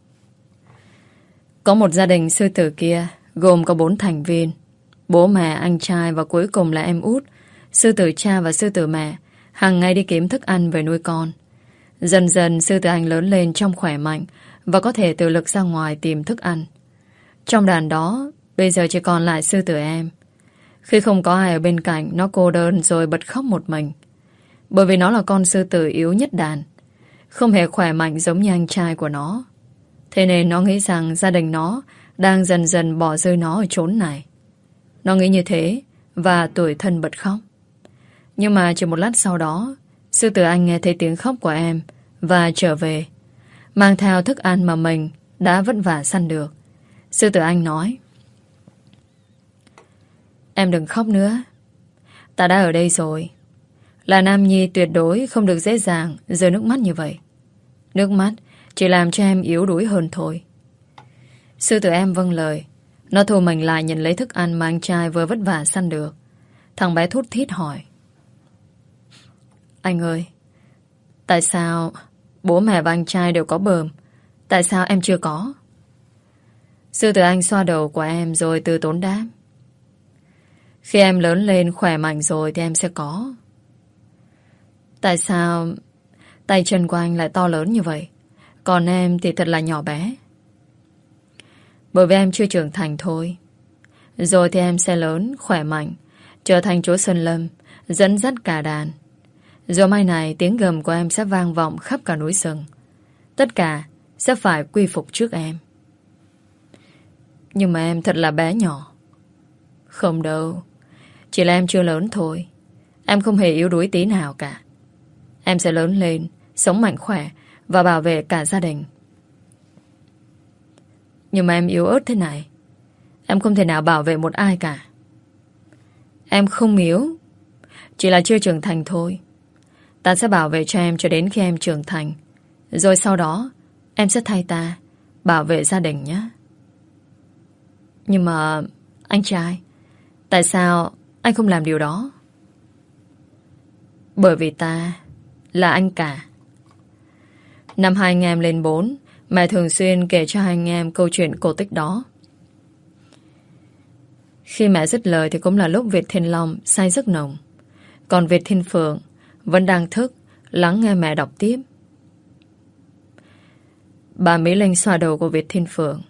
Speaker 1: Có một gia đình sư tử kia gồm có bốn thành viên: bố mẹ, anh trai và cuối cùng là em út. Sư tử cha và sư tử mẹ hàng ngày đi kiếm thức ăn về nuôi con. Dần dần sư tử anh lớn lên trong khỏe mạnh và có thể tự lực ra ngoài tìm thức ăn. Trong đàn đó bây giờ chỉ còn lại sư tử em. Khi không có ai ở bên cạnh, nó cô đơn rồi bật khóc một mình. Bởi vì nó là con sư tử yếu nhất đàn, không hề khỏe mạnh giống như anh trai của nó. Thế nên nó nghĩ rằng gia đình nó đang dần dần bỏ rơi nó ở chốn này. Nó nghĩ như thế và tủi thân bật khóc. Nhưng mà chỉ một lát sau đó, sư tử anh nghe thấy tiếng khóc của em và trở về, mang theo thức ăn mà mình đã vất vả săn được. Sư tử anh nói: Em đừng khóc nữa, ta đã ở đây rồi. Là nam nhi tuyệt đối không được dễ dàng rơi nước mắt như vậy. Nước mắt chỉ làm cho em yếu đuối hơn thôi. Sư tử em vâng lời. Nó thu mình lại nhận lấy thức ăn mà anh trai vừa vất vả săn được. Thằng bé thút thít hỏi: Anh ơi, tại sao bố mẹ và anh trai đều có bờm, tại sao em chưa có? Sư tử anh xoa đầu của em rồi từ tốn đáp: Khi em lớn lên khỏe mạnh rồi thì em sẽ có. Tại sao tay chân của anh lại to lớn như vậy, còn em thì thật là nhỏ bé? Bởi vì em chưa trưởng thành thôi. Rồi thì em sẽ lớn, khỏe mạnh, trở thành chúa Sơn Lâm, dẫn dắt cả đàn. Rồi mai này tiếng gầm của em sẽ vang vọng khắp cả núi rừng. Tất cả sẽ phải quy phục trước em. Nhưng mà em thật là bé nhỏ. Không đâu, chỉ là em chưa lớn thôi. Em không hề yếu đuối tí nào cả. Em sẽ lớn lên, sống mạnh khỏe và bảo vệ cả gia đình. Nhưng mà em yếu ớt thế này, em không thể nào bảo vệ một ai cả. Em không yếu, chỉ là chưa trưởng thành thôi. Ta sẽ bảo vệ cho em cho đến khi em trưởng thành. Rồi sau đó em sẽ thay ta bảo vệ gia đình nhé. Nhưng mà anh trai, tại sao anh không làm điều đó? Bởi vì ta là anh cả. Năm hai anh em lên bốn, mẹ thường xuyên kể cho hai anh em câu chuyện cổ tích đó. Khi mẹ dứt lời thì cũng là lúc Việt Thiên Long say giấc nồng. Còn Việt Thiên Phượng vẫn đang thức lắng nghe mẹ đọc tiếp. Bà Mỹ Linh xoa đầu của Việt Thiên Phượng.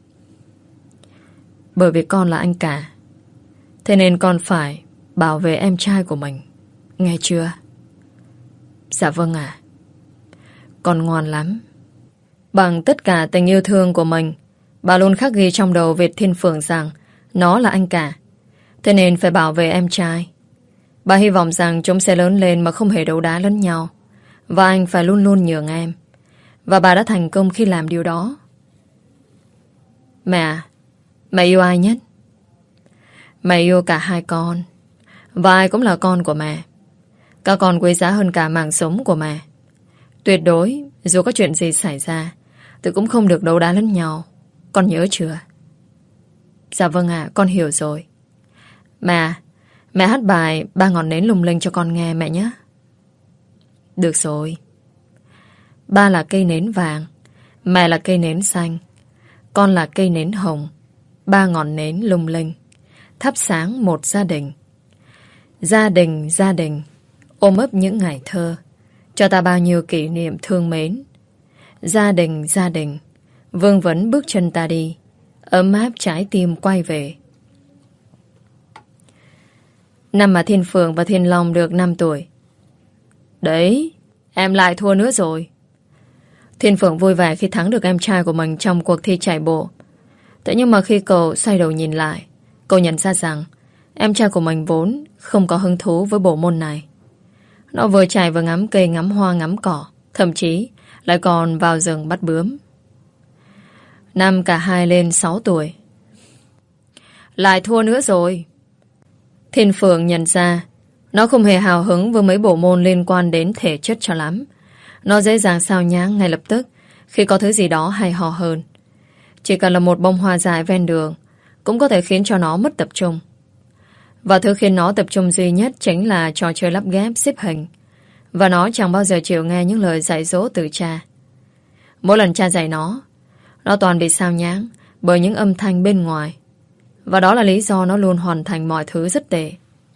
Speaker 1: Bởi vì con là anh cả, thế nên con phải bảo vệ em trai của mình, nghe chưa? Dạ vâng ạ. Con ngoan lắm. Bằng tất cả tình yêu thương của mình, bà luôn khắc ghi trong đầu Việt Thiên Phượng rằng nó là anh cả. Thế nên phải bảo vệ em trai. Bà hy vọng rằng chúng sẽ lớn lên mà không hề đấu đá lẫn nhau. Và anh phải luôn luôn nhường em. Và bà đã thành công khi làm điều đó. Mẹ, mẹ yêu ai nhất? Mẹ yêu cả hai con. Và ai cũng là con của mẹ. Các con quý giá hơn cả mạng sống của mẹ. Tuyệt đối, dù có chuyện gì xảy ra, tôi cũng không được đấu đá lẫn nhau. Con nhớ chưa? Dạ vâng ạ, con hiểu rồi. Mẹ, mẹ hát bài Ba ngọn nến lung linh cho con nghe mẹ nhé. Được rồi. Ba là cây nến vàng, mẹ là cây nến xanh, con là cây nến hồng. Ba ngọn nến lung linh thắp sáng một gia đình. Gia đình, gia đình ôm ấp những ngày thơ, cho ta bao nhiêu kỷ niệm thương mến. Gia đình, gia đình vương vấn bước chân ta đi, ấm áp trái tim quay về. Năm mà Thiên Phượng và Thiên Long được năm tuổi. Đấy, em lại thua nữa rồi. Thiên Phượng vui vẻ khi thắng được em trai của mình trong cuộc thi chạy bộ. Thế nhưng mà khi cậu xoay đầu nhìn lại, cậu nhận ra rằng em trai của mình vốn không có hứng thú với bộ môn này. Nó vừa chạy vừa ngắm cây, ngắm hoa, ngắm cỏ, thậm chí lại còn vào rừng bắt bướm. Năm cả hai lên sáu tuổi. Lại thua nữa rồi. Thiên Phượng nhận ra nó không hề hào hứng với mấy bộ môn liên quan đến thể chất cho lắm. Nó dễ dàng xao nhãng ngay lập tức khi có thứ gì đó hay ho hơn. Chỉ cần là một bông hoa dài ven đường cũng có thể khiến cho nó mất tập trung. Và thứ khiến nó tập trung duy nhất chính là trò chơi lắp ghép xếp hình. Và nó chẳng bao giờ chịu nghe những lời dạy dỗ từ cha. Mỗi lần cha dạy nó, nó toàn bị xao nhãng bởi những âm thanh bên ngoài. Và đó là lý do nó luôn hoàn thành mọi thứ rất tệ.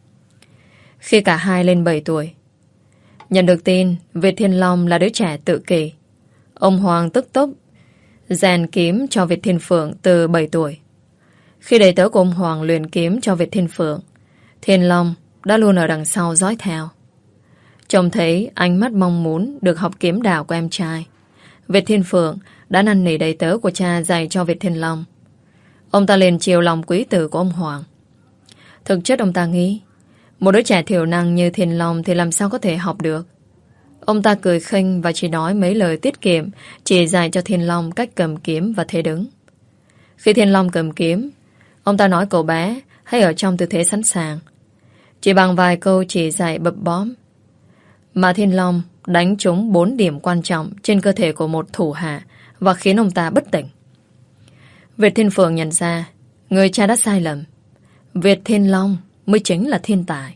Speaker 1: Khi cả hai lên bảy tuổi, nhận được tin Việt Thiên Long là đứa trẻ tự kỷ, ông Hoàng tức tốc rèn kiếm cho Việt Thiên Phượng từ bảy tuổi. Khi đầy tớ của ông Hoàng luyện kiếm cho Việt Thiên Phượng, Thiên Long đã luôn ở đằng sau dõi theo. Trông thấy ánh mắt mong muốn được học kiếm đạo của em trai, Việt Thiên Phượng đã năn nỉ đầy tớ của cha dạy cho Việt Thiên Long. Ông ta liền chiều lòng quý tử của ông Hoàng. Thực chất ông ta nghĩ một đứa trẻ thiểu năng như Thiên Long thì làm sao có thể học được. Ông ta cười khinh và chỉ nói mấy lời tiết kiệm, chỉ dạy cho Thiên Long cách cầm kiếm và thế đứng. Khi Thiên Long cầm kiếm, ông ta nói cậu bé hãy ở trong tư thế sẵn sàng. Chỉ bằng vài câu chỉ dạy bập bóm mà Thiên Long đánh trúng bốn điểm quan trọng trên cơ thể của một thủ hạ và khiến ông ta bất tỉnh. Việt Thiên Phượng nhận ra người cha đã sai lầm. Việt Thiên Long mới chính là thiên tài.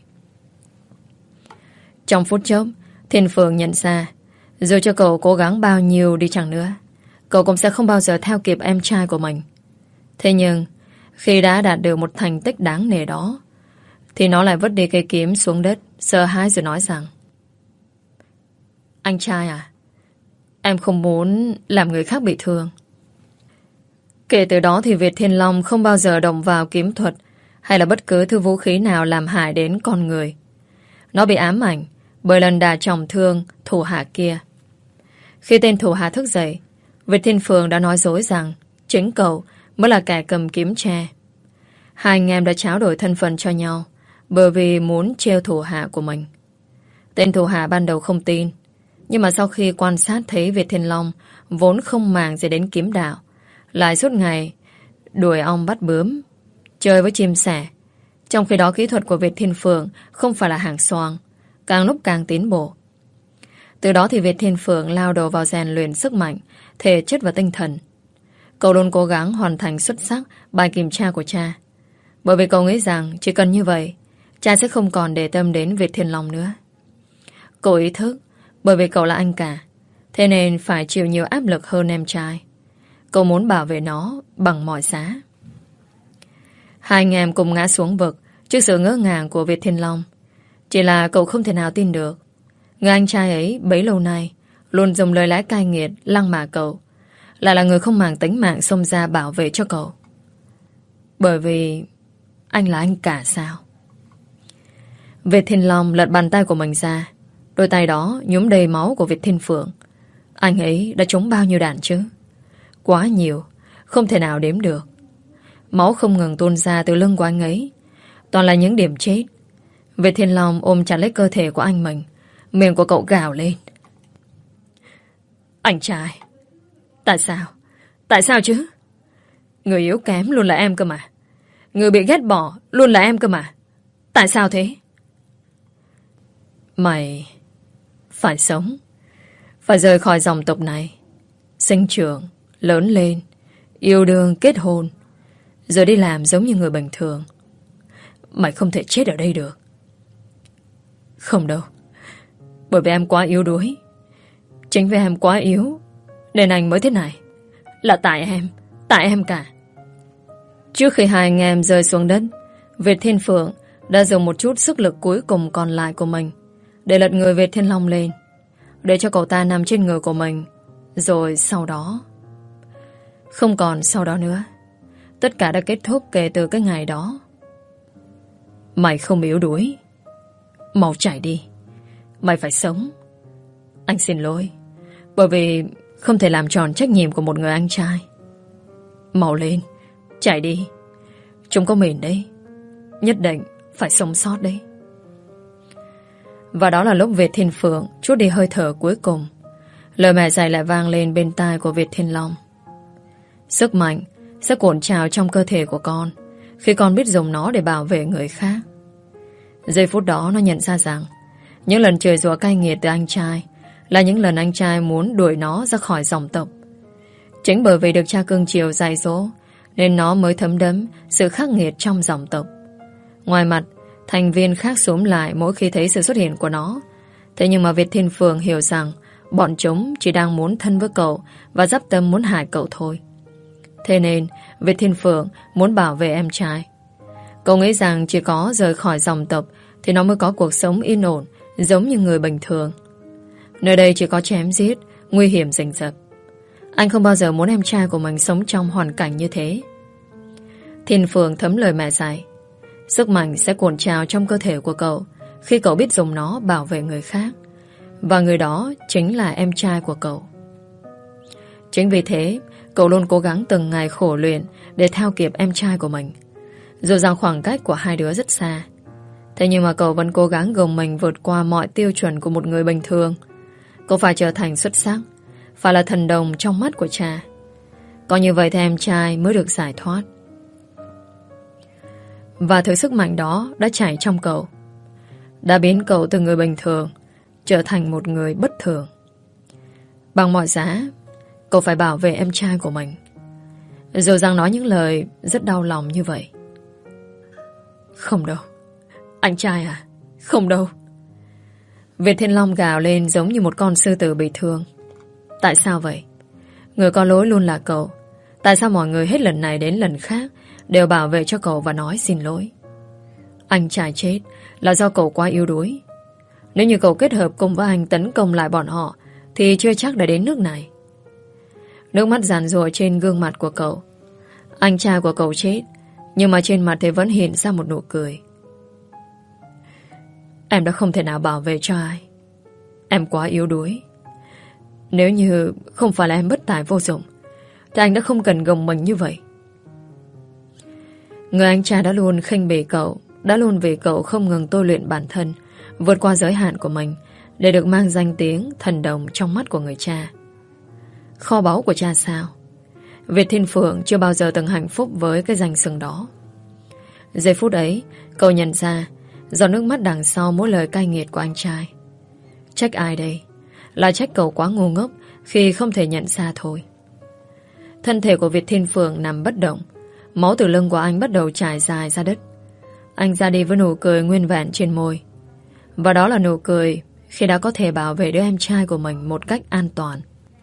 Speaker 1: Trong phút chốc, Thiên Phượng nhận ra dù cho cậu cố gắng bao nhiêu đi chăng nữa, cậu cũng sẽ không bao giờ theo kịp em trai của mình. Thế nhưng khi đã đạt được một thành tích đáng nể đó, thì nó lại vứt đi cây kiếm xuống đất, sợ hãi rồi nói rằng: Anh trai à, em không muốn làm người khác bị thương. Kể từ đó thì Việt Thiên Long không bao giờ động vào kiếm thuật hay là bất cứ thứ vũ khí nào làm hại đến con người. Nó bị ám ảnh bởi lần đả trọng thương thủ hạ kia. Khi tên thủ hạ thức dậy, Việt Thiên Phượng đã nói dối rằng chính cậu mới là kẻ cầm kiếm tre. Hai anh em đã tráo đổi thân phận cho nhau bởi vì muốn trêu thủ hạ của mình. Tên thủ hạ ban đầu không tin, nhưng mà sau khi quan sát thấy Việt Thiên Long vốn không màng gì đến kiếm đạo, lại suốt ngày đuổi ong bắt bướm, chơi với chim sẻ, trong khi đó kỹ thuật của Việt Thiên Phượng không phải là hàng xoang, càng lúc càng tiến bộ. Từ đó thì Việt Thiên Phượng lao đầu vào rèn luyện sức mạnh, thể chất và tinh thần. Cậu luôn cố gắng hoàn thành xuất sắc bài kiểm tra của cha, bởi vì cậu nghĩ rằng chỉ cần như vậy, cha sẽ không còn để tâm đến Việt Thiên Long nữa. Cậu ý thức bởi vì cậu là anh cả, thế nên phải chịu nhiều áp lực hơn em trai. Cậu muốn bảo vệ nó bằng mọi giá. Hai anh em cùng ngã xuống vực trước sự ngỡ ngàng của Việt Thiên Long. Chỉ là cậu không thể nào tin được người anh trai ấy bấy lâu nay luôn dùng lời lẽ cay nghiệt lăng mạ cậu, lại là người không màng tính mạng xông ra bảo vệ cho cậu. Bởi vì anh là anh cả sao? Việt Thiên Long lật bàn tay của mình ra. Đôi tay đó nhúm đầy máu của Việt Thiên Phượng. Anh ấy đã trúng bao nhiêu đạn chứ? Quá nhiều, không thể nào đếm được. Máu không ngừng tuôn ra từ lưng của anh ấy. toàn là những điểm chết. Việt Thiên Long ôm chặt lấy cơ thể của anh mình. Miệng của cậu gào lên. Anh trai, tại sao? Tại sao chứ? Người yếu kém luôn là em cơ mà. Người bị ghét bỏ luôn là em cơ mà. Tại sao thế? Mày phải sống, phải rời khỏi dòng tộc này, sinh trưởng, lớn lên, yêu đương, kết hôn, rồi đi làm giống như người bình thường. Mày không thể chết ở đây được. Không đâu. Bởi vì em quá yếu đuối. Chính vì em quá yếu nên anh mới thế này. Là tại em, tại em cả. Trước khi hai anh em rơi xuống đất, Việt Thiên Phượng đã dùng một chút sức lực cuối cùng còn lại của mình để lật người Việt Thiên Long lên, để cho cậu ta nằm trên người của mình. Rồi sau đó, không còn sau đó nữa. Tất cả đã kết thúc kể từ cái ngày đó. Mày không yếu đuối, mau chạy đi. Mày phải sống. Anh xin lỗi, bởi vì không thể làm tròn trách nhiệm của một người anh trai. Mau lên, chạy đi. Chúng có mình đấy, nhất định phải sống sót đấy. Và đó là lúc Việt Thiên Phượng trút đi hơi thở cuối cùng. Lời mẹ dạy lại vang lên bên tai của Việt Thiên Long. Sức mạnh sẽ cuộn trào trong cơ thể của con khi con biết dùng nó để bảo vệ người khác. Giây phút đó nó nhận ra rằng những lần chửi rủa cay nghiệt từ anh trai là những lần anh trai muốn đuổi nó ra khỏi dòng tộc. Chính bởi vì được cha cưng chiều dạy dỗ nên nó mới thấm đẫm sự khắc nghiệt trong dòng tộc. Ngoài mặt, thành viên khác xúm lại mỗi khi thấy sự xuất hiện của nó. Thế nhưng mà Việt Thiên Phượng hiểu rằng bọn chúng chỉ đang muốn thân với cậu và dắp tâm muốn hại cậu thôi. Thế nên Việt Thiên Phượng muốn bảo vệ em trai. Cậu nghĩ rằng chỉ có rời khỏi dòng tộc thì nó mới có cuộc sống yên ổn giống như người bình thường. Nơi đây chỉ có chém giết, nguy hiểm rình rập. Anh không bao giờ muốn em trai của mình sống trong hoàn cảnh như thế. Thiên Phượng thấm lời mẹ dạy. Sức mạnh sẽ cuộn trào trong cơ thể của cậu khi cậu biết dùng nó bảo vệ người khác. Và người đó chính là em trai của cậu. Chính vì thế, cậu luôn cố gắng từng ngày khổ luyện để theo kịp em trai của mình. Dù rằng khoảng cách của hai đứa rất xa, thế nhưng mà cậu vẫn cố gắng gồng mình vượt qua mọi tiêu chuẩn của một người bình thường. Cậu phải trở thành xuất sắc, phải là thần đồng trong mắt của cha. Có như vậy thì em trai mới được giải thoát. Và thứ sức mạnh đó đã chảy trong cậu, đã biến cậu từ người bình thường trở thành một người bất thường. Bằng mọi giá, cậu phải bảo vệ em trai của mình. Dù rằng nói những lời rất đau lòng như vậy. Không đâu. Anh trai à? Không đâu. Việt Thiên Long gào lên giống như một con sư tử bị thương. Tại sao vậy? Người có lỗi luôn là cậu. Tại sao mọi người hết lần này đến lần khác đều bảo vệ cho cậu và nói xin lỗi? Anh trai chết là do cậu quá yếu đuối. Nếu như cậu kết hợp cùng với anh tấn công lại bọn họ thì chưa chắc đã đến nước này. Nước mắt giàn giụa trên gương mặt của cậu. Anh trai của cậu chết, nhưng mà trên mặt thì vẫn hiện ra một nụ cười. Em đã không thể nào bảo vệ cho ai. Em quá yếu đuối. Nếu như không phải là em bất tài vô dụng thì anh đã không cần gồng mình như vậy. Người anh trai đã luôn khinh bỉ cậu, đã luôn vì cậu không ngừng tôi luyện bản thân, vượt qua giới hạn của mình để được mang danh tiếng thần đồng trong mắt của người cha. Kho báu của cha sao? Việt Thiên Phượng chưa bao giờ từng hạnh phúc với cái danh xưng đó. Giây phút ấy, cậu nhận ra giọt nước mắt đằng sau mỗi lời cay nghiệt của anh trai. Trách ai đây? Là trách cậu quá ngu ngốc khi không thể nhận ra thôi. Thân thể của Việt Thiên Phượng nằm bất động. Máu từ lưng của anh bắt đầu trải dài ra đất. Anh ra đi với nụ cười nguyên vẹn trên môi. Và đó là nụ cười khi đã có thể bảo vệ đứa em trai của mình một cách an toàn.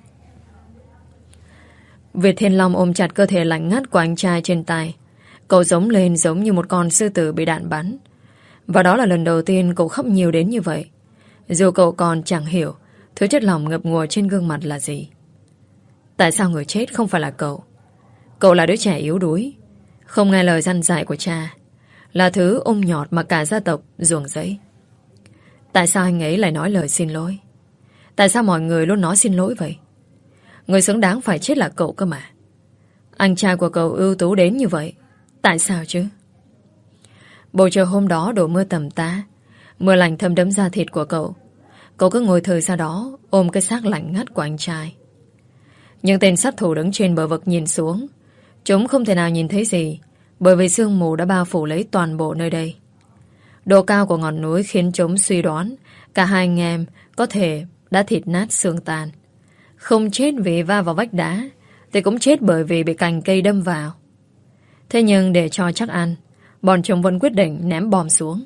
Speaker 1: Việt Thiên Long ôm chặt cơ thể lạnh ngắt của anh trai trên tay. Cậu giống lên giống như một con sư tử bị đạn bắn. Và đó là lần đầu tiên cậu khóc nhiều đến như vậy. Dù cậu còn chẳng hiểu thứ chất lỏng ngập ngùa trên gương mặt là gì. Tại sao người chết không phải là cậu? Cậu là đứa trẻ yếu đuối, không nghe lời răn dạy của cha, là thứ ôm nhọt mà cả gia tộc ruồng rẫy. Tại sao anh ấy lại nói lời xin lỗi? Tại sao mọi người luôn nói xin lỗi vậy? Người xứng đáng phải chết là cậu cơ mà. Anh trai của cậu ưu tú đến như vậy, tại sao chứ? Bầu trời hôm đó đổ mưa tầm tã. Mưa lạnh thấm đẫm da thịt của cậu. Cậu cứ ngồi thừ ra đó, ôm cái xác lạnh ngắt của anh trai. Những tên sát thủ đứng trên bờ vực nhìn xuống. Chúng không thể nào nhìn thấy gì, bởi vì sương mù đã bao phủ lấy toàn bộ nơi đây. Độ cao của ngọn núi khiến chúng suy đoán cả hai anh em có thể đã thịt nát xương tan. Không chết vì va vào vách đá, thì cũng chết bởi vì bị cành cây đâm vào. Thế nhưng để cho chắc ăn, bọn chúng vẫn quyết định ném bom xuống.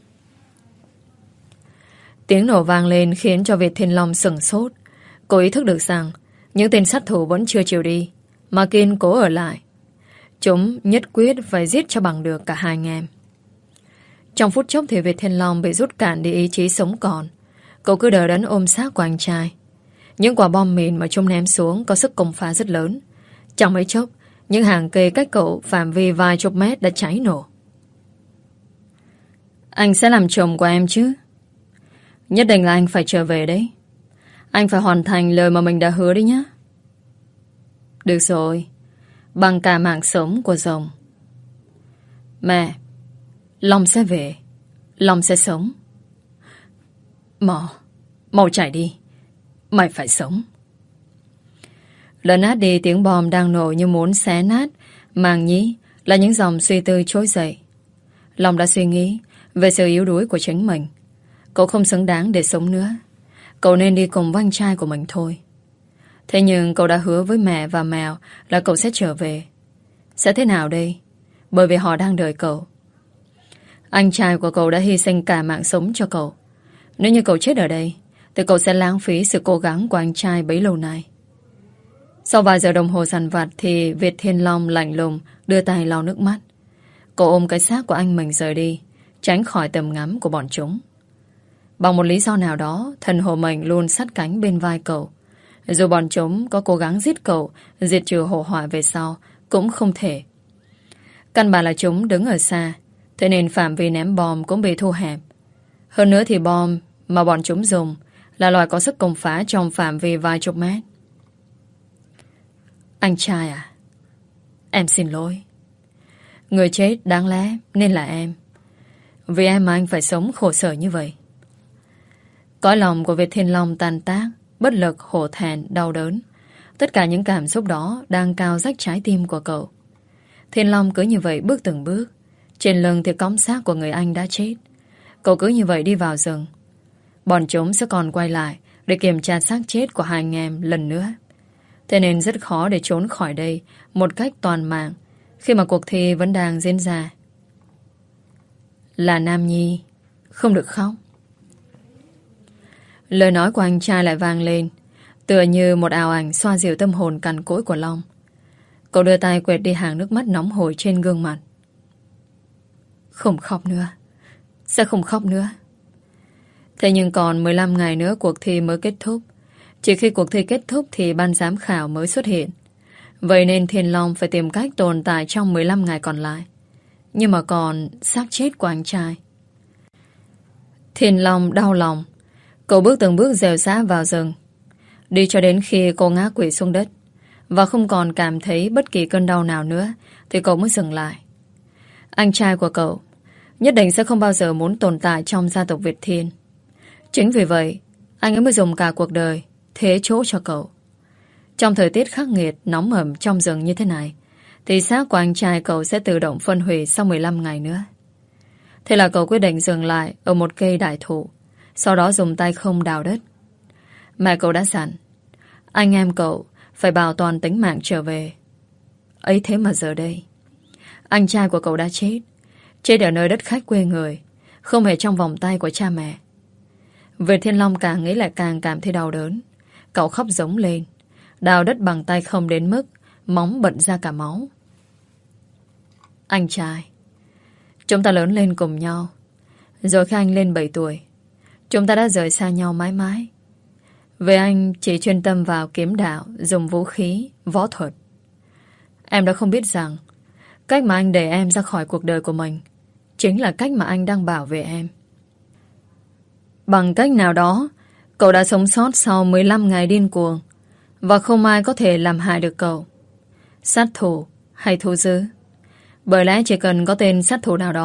Speaker 1: Tiếng nổ vang lên khiến cho Việt Thiên Long sửng sốt. Cô ý thức được rằng những tên sát thủ vẫn chưa chịu đi, mà kiên cố ở lại. Chúng nhất quyết phải giết cho bằng được cả hai anh em. Trong phút chốc thì Việt Thiên Long bị rút cạn đi ý chí sống còn. Cậu cứ đờ đẫn ôm xác của anh trai. Những quả bom mìn mà chúng ném xuống có sức công phá rất lớn. Trong mấy chốc, những hàng cây cách cậu phạm vi vài chục mét đã cháy nổ. Anh sẽ làm chồng của em chứ? Nhất định là anh phải trở về đấy. Anh phải hoàn thành lời mà mình đã hứa đấy nhé. Được rồi, bằng cả mạng sống của rồng. Mẹ, Long sẽ về, Long sẽ sống. Mau, mau chạy đi. Mày phải sống. Lần nát đi tiếng bom đang nổ như muốn xé nát màng nhĩ là những dòng suy tư trỗi dậy. Long đã suy nghĩ về sự yếu đuối của chính mình. Cậu không xứng đáng để sống nữa. Cậu nên đi cùng với anh trai của mình thôi. Thế nhưng cậu đã hứa với mẹ và Mèo là cậu sẽ trở về. Sẽ thế nào đây? Bởi vì họ đang đợi cậu. Anh trai của cậu đã hy sinh cả mạng sống cho cậu. Nếu như cậu chết ở đây thì cậu sẽ lãng phí sự cố gắng của anh trai bấy lâu nay. Sau vài giờ đồng hồ dằn vặt thì Việt Thiên Long lạnh lùng đưa tay lau nước mắt. Cậu ôm cái xác của anh mình rời đi, tránh khỏi tầm ngắm của bọn chúng. Bằng một lý do nào đó, thần hồ mình luôn sát cánh bên vai cậu. Dù bọn chúng có cố gắng giết cậu, diệt trừ hổ họa về sau, cũng không thể. Căn bản là chúng đứng ở xa, thế nên phạm vi ném bom cũng bị thu hẹp. Hơn nữa thì bom mà bọn chúng dùng là loại có sức công phá trong phạm vi vài chục mét. Anh trai à, em xin lỗi. Người chết đáng lẽ nên là em. Vì em mà anh phải sống khổ sở như vậy. Cõi lòng của Việt Thiên Long tan tác, bất lực, hổ thẹn, đau đớn. Tất cả những cảm xúc đó đang cào rách trái tim của cậu. Thiên Long cứ như vậy bước từng bước. Trên lưng thì cõng xác của người anh đã chết. Cậu cứ như vậy đi vào rừng. Bọn chúng sẽ còn quay lại để kiểm tra xác chết của hai anh em lần nữa. Thế nên rất khó để trốn khỏi đây một cách toàn mạng khi mà cuộc thi vẫn đang diễn ra. Là Nam Nhi, không được khóc. Lời nói của anh trai lại vang lên, tựa như một ảo ảnh xoa dịu tâm hồn cằn cỗi của Long. Cậu đưa tay quẹt đi hàng nước mắt nóng hổi trên gương mặt. Không khóc nữa. Sẽ không khóc nữa. Thế nhưng còn mười lăm ngày nữa cuộc thi mới kết thúc. Chỉ khi cuộc thi kết thúc thì ban giám khảo mới xuất hiện. Vậy nên Thiên Long phải tìm cách tồn tại trong mười lăm ngày còn lại. Nhưng mà còn xác chết của anh trai. Thiên Long đau lòng. Cậu bước từng bước dèo dã vào rừng. Đi cho đến khi cô ngã quỵ xuống đất và không còn cảm thấy bất kỳ cơn đau nào nữa thì cậu mới dừng lại. Anh trai của cậu nhất định sẽ không bao giờ muốn tồn tại trong gia tộc Việt Thiên. Chính vì vậy anh ấy mới dùng cả cuộc đời thế chỗ cho cậu. Trong thời tiết khắc nghiệt nóng ẩm trong rừng như thế này thì xác của anh trai cậu sẽ tự động phân hủy sau mười lăm ngày nữa. Thế là cậu quyết định dừng lại ở một cây đại thụ, sau đó dùng tay không đào đất. Mẹ cậu đã dặn anh em cậu phải bảo toàn tính mạng trở về. Ấy thế mà giờ đây anh trai của cậu đã chết. Chết ở nơi đất khách quê người, không hề trong vòng tay của cha mẹ. Việt Thiên Long càng nghĩ lại càng cảm thấy đau đớn. Cậu khóc giống lên, đào đất bằng tay không đến mức móng bận ra cả máu. Anh trai, chúng ta lớn lên cùng nhau. Rồi khi anh lên bảy tuổi, chúng ta đã rời xa nhau mãi mãi. Vì anh chỉ chuyên tâm vào kiếm đạo, dùng vũ khí, võ thuật. Em đã không biết rằng cách mà anh để em ra khỏi cuộc đời của mình chính là cách mà anh đang bảo vệ em. Bằng cách nào đó, cậu đã sống sót sau mười lăm ngày điên cuồng và không ai có thể làm hại được cậu. Sát thủ hay thú dữ. Bởi lẽ chỉ cần có tên sát thủ nào đó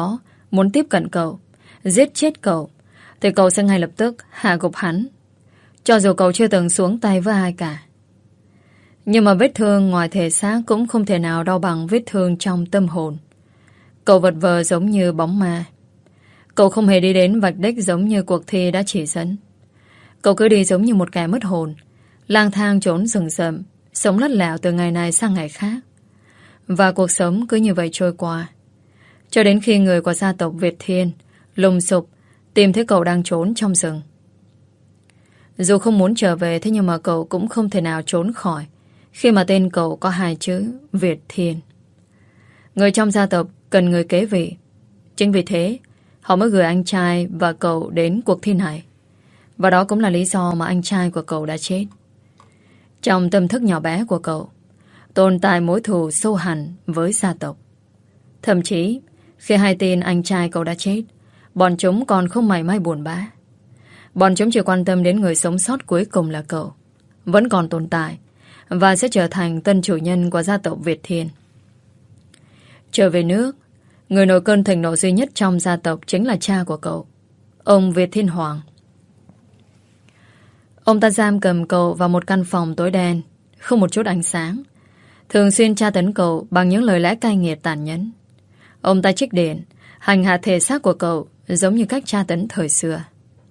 Speaker 1: muốn tiếp cận cậu, giết chết cậu, thì cậu sẽ ngay lập tức hạ gục hắn, cho dù cậu chưa từng xuống tay với ai cả. Nhưng mà vết thương ngoài thể xác cũng không thể nào đau bằng vết thương trong tâm hồn. Cậu vật vờ giống như bóng ma. Cậu không hề đi đến vạch đích giống như cuộc thi đã chỉ dẫn. Cậu cứ đi giống như một kẻ mất hồn, lang thang trốn rừng rậm, sống lắt lẻo từ ngày này sang ngày khác. Và cuộc sống cứ như vậy trôi qua, cho đến khi người của gia tộc Việt Thiên lùng sục tìm thấy cậu đang trốn trong rừng. Dù không muốn trở về, thế nhưng mà cậu cũng không thể nào trốn khỏi, khi mà tên cậu có hai chữ Việt Thiên. Người trong gia tộc cần người kế vị. Chính vì thế họ mới gửi anh trai và cậu đến cuộc thi này. Và đó cũng là lý do mà anh trai của cậu đã chết. Trong tâm thức nhỏ bé của cậu tồn tại mối thù sâu hẳn với gia tộc. Thậm chí khi hai tin anh trai cậu đã chết, bọn chúng còn không mảy may buồn bã. Bọn chúng chỉ quan tâm đến người sống sót cuối cùng là cậu, vẫn còn tồn tại và sẽ trở thành tân chủ nhân của gia tộc Việt Thiên. Trở về nước, người nổi cơn thịnh nộ duy nhất trong gia tộc chính là cha của cậu, ông Việt Thiên Hoàng. Ông ta giam cầm cậu vào một căn phòng tối đen, không một chút ánh sáng, thường xuyên tra tấn cậu bằng những lời lẽ cay nghiệt tàn nhẫn. Ông ta trích điện, hành hạ thể xác của cậu giống như cách tra tấn thời xưa.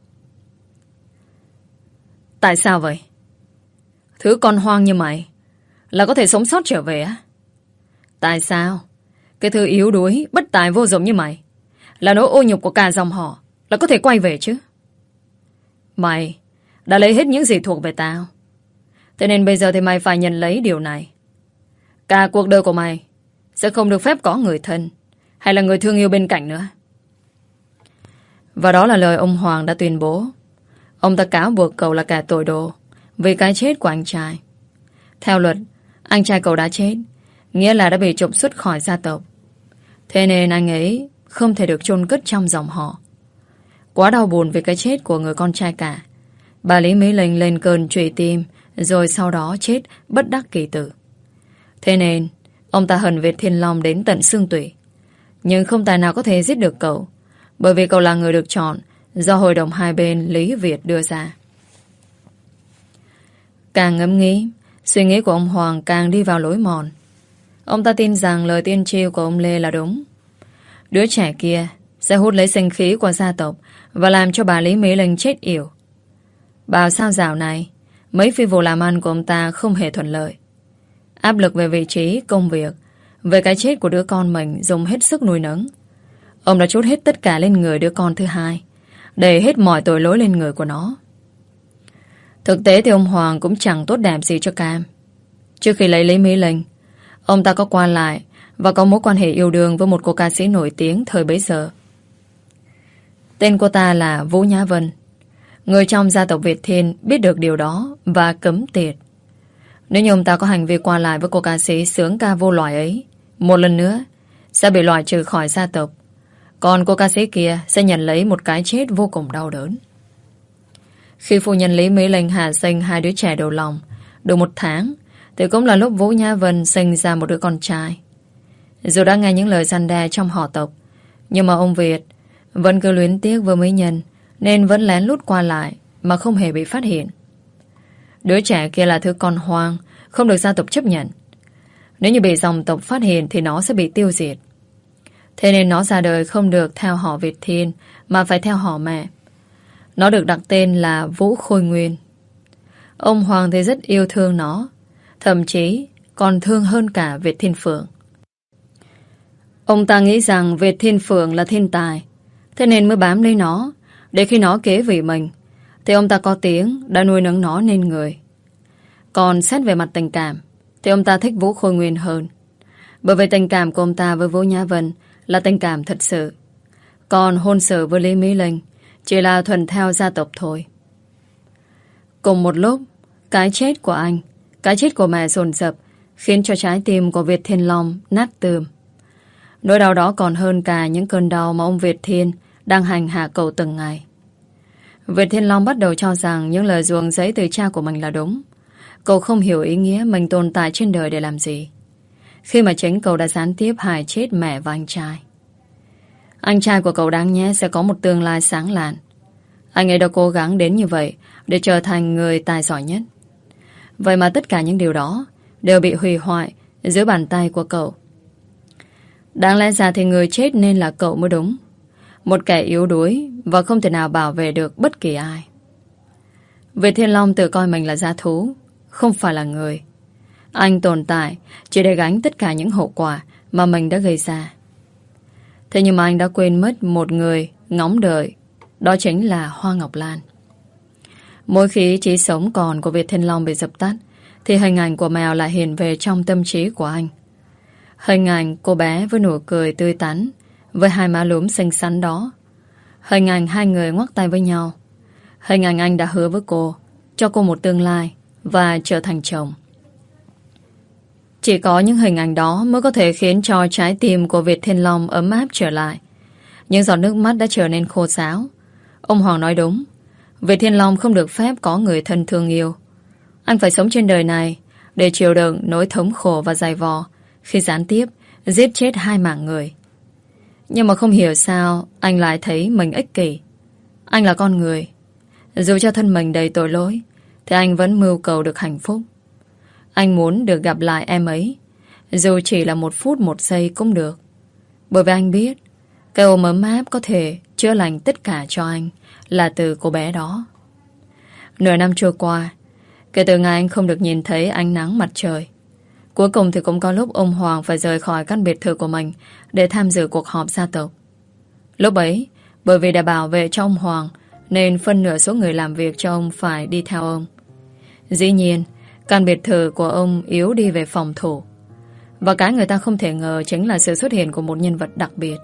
Speaker 1: Tại sao vậy? Thứ con hoang như mày là có thể sống sót trở về á? Tại sao cái thứ yếu đuối, bất tài vô dụng như mày, là nỗi ô nhục của cả dòng họ, là có thể quay về chứ? Mày đã lấy hết những gì thuộc về tao, thế nên bây giờ thì mày phải nhận lấy điều này. Cả cuộc đời của mày sẽ không được phép có người thân hay là người thương yêu bên cạnh nữa. Và đó là lời ông Hoàng đã tuyên bố. Ông ta cáo buộc cậu là kẻ tội đồ vì cái chết của anh trai. Theo luật, anh trai cậu đã chết, nghĩa là đã bị trục xuất khỏi gia tộc. Thế nên anh ấy không thể được chôn cất trong dòng họ. Quá đau buồn vì cái chết của người con trai cả, bà Lý Mỹ Linh lên cơn trụy tim, rồi sau đó chết bất đắc kỳ tử. Thế nên ông ta hận Việt Thiên Long đến tận xương tủy. Nhưng không tài nào có thể giết được cậu, bởi vì cậu là người được chọn do hội đồng hai bên Lý Việt đưa ra. Càng ngẫm nghĩ, suy nghĩ của ông Hoàng càng đi vào lối mòn. Ông ta tin rằng lời tiên tri của ông Lê là đúng. Đứa trẻ kia sẽ hút lấy sinh khí của gia tộc và làm cho bà Lý Mỹ Linh chết yểu. Bảo sao dạo này mấy phi vụ làm ăn của ông ta không hề thuận lợi. Áp lực về vị trí, công việc, về cái chết của đứa con mình dùng hết sức nuôi nấng. Ông đã trút hết tất cả lên người đứa con thứ hai, đẩy hết mọi tội lỗi lên người của nó. Thực tế thì ông Hoàng cũng chẳng tốt đẹp gì cho Cam. Trước khi lấy Lý Mỹ Linh, ông ta có qua lại và có mối quan hệ yêu đương với một cô ca sĩ nổi tiếng thời bấy giờ. Tên cô ta là Vũ Nhã Vân. Người trong gia tộc Việt Thiên biết được điều đó và cấm tiệt. Nếu như ông ta có hành vi qua lại với cô ca sĩ sướng ca vô loại ấy, một lần nữa sẽ bị loại trừ khỏi gia tộc. Còn cô ca sĩ kia sẽ nhận lấy một cái chết vô cùng đau đớn. Khi phu nhân Lý Mỹ Linh hạ sinh hai đứa trẻ đầu lòng được một tháng, thì cũng là lúc Vũ Nhã Vân sinh ra một đứa con trai. Dù đã nghe những lời răn đe trong họ tộc, nhưng mà ông Việt vẫn cứ luyến tiếc với mỹ nhân, nên vẫn lén lút qua lại mà không hề bị phát hiện. Đứa trẻ kia là thứ con hoang, không được gia tộc chấp nhận. Nếu như bị dòng tộc phát hiện thì nó sẽ bị tiêu diệt. Thế nên nó ra đời không được theo họ Việt Thiên, mà phải theo họ mẹ. Nó được đặt tên là Vũ Khôi Nguyên. Ông Hoàng thì rất yêu thương nó, thậm chí còn thương hơn cả Việt Thiên Phượng. Ông ta nghĩ rằng Việt Thiên Phượng là thiên tài, thế nên mới bám lấy nó, để khi nó kế vị mình thì ông ta có tiếng đã nuôi nấng nó nên người. Còn xét về mặt tình cảm thì ông ta thích Vũ Khôi Nguyên hơn, bởi vì tình cảm của ông ta với Vũ Nhã Vân là tình cảm thật sự. Còn hôn sự với Lý Mỹ Linh chỉ là thuần theo gia tộc thôi. Cùng một lúc, cái chết của anh, cái chết của mẹ dồn dập khiến cho trái tim của Việt Thiên Long nát tươm. Nỗi đau đó còn hơn cả những cơn đau mà ông Việt Thiên đang hành hạ cậu từng ngày. Việt Thiên Long bắt đầu cho rằng những lời ruồng giấy từ cha của mình là đúng. Cậu không hiểu ý nghĩa mình tồn tại trên đời để làm gì, khi mà chính cậu đã gián tiếp hại chết mẹ và anh trai. Anh trai của cậu đáng nhẽ sẽ có một tương lai sáng lạn. Anh ấy đã cố gắng đến như vậy để trở thành người tài giỏi nhất. Vậy mà tất cả những điều đó đều bị hủy hoại dưới bàn tay của cậu. Đáng lẽ ra thì người chết nên là cậu mới đúng. Một kẻ yếu đuối và không thể nào bảo vệ được bất kỳ ai. Việt Thiên Long tự coi mình là dã thú, không phải là người. Anh tồn tại chỉ để gánh tất cả những hậu quả mà mình đã gây ra. Thế nhưng mà anh đã quên mất một người ngóng đợi. Đó chính là Hoa Ngọc Lan. Mỗi khi trí sống còn của Việt Thiên Long bị dập tắt, thì hình ảnh của mèo lại hiện về trong tâm trí của anh. Hình ảnh cô bé với nụ cười tươi tắn, với hai má lúm xinh xắn đó. Hình ảnh hai người ngoắc tay với nhau. Hình ảnh anh đã hứa với cô, cho cô một tương lai và trở thành chồng. Chỉ có những hình ảnh đó mới có thể khiến cho trái tim của Việt Thiên Long ấm áp trở lại. Những giọt nước mắt đã trở nên khô ráo. Ông Hoàng nói đúng. Việt Thiên Long không được phép có người thân thương yêu. Anh phải sống trên đời này để chịu đựng nỗi thống khổ và dày vò khi gián tiếp giết chết hai mạng người. Nhưng mà không hiểu sao anh lại thấy mình ích kỷ. Anh là con người. Dù cho thân mình đầy tội lỗi thì anh vẫn mưu cầu được hạnh phúc. Anh muốn được gặp lại em ấy, dù chỉ là một phút một giây cũng được. Bởi vì anh biết cái ôm ấm áp có thể chữa lành tất cả cho anh là từ cô bé đó. Nửa năm trôi qua, kể từ ngày anh không được nhìn thấy ánh nắng mặt trời, cuối cùng thì cũng có lúc ông Hoàng phải rời khỏi căn biệt thự của mình để tham dự cuộc họp gia tộc. Lúc ấy, bởi vì để bảo vệ cho ông Hoàng nên phân nửa số người làm việc cho ông phải đi theo ông. Dĩ nhiên, căn biệt thự của ông yếu đi về phòng thủ. Và cái người ta không thể ngờ chính là sự xuất hiện của một nhân vật đặc biệt.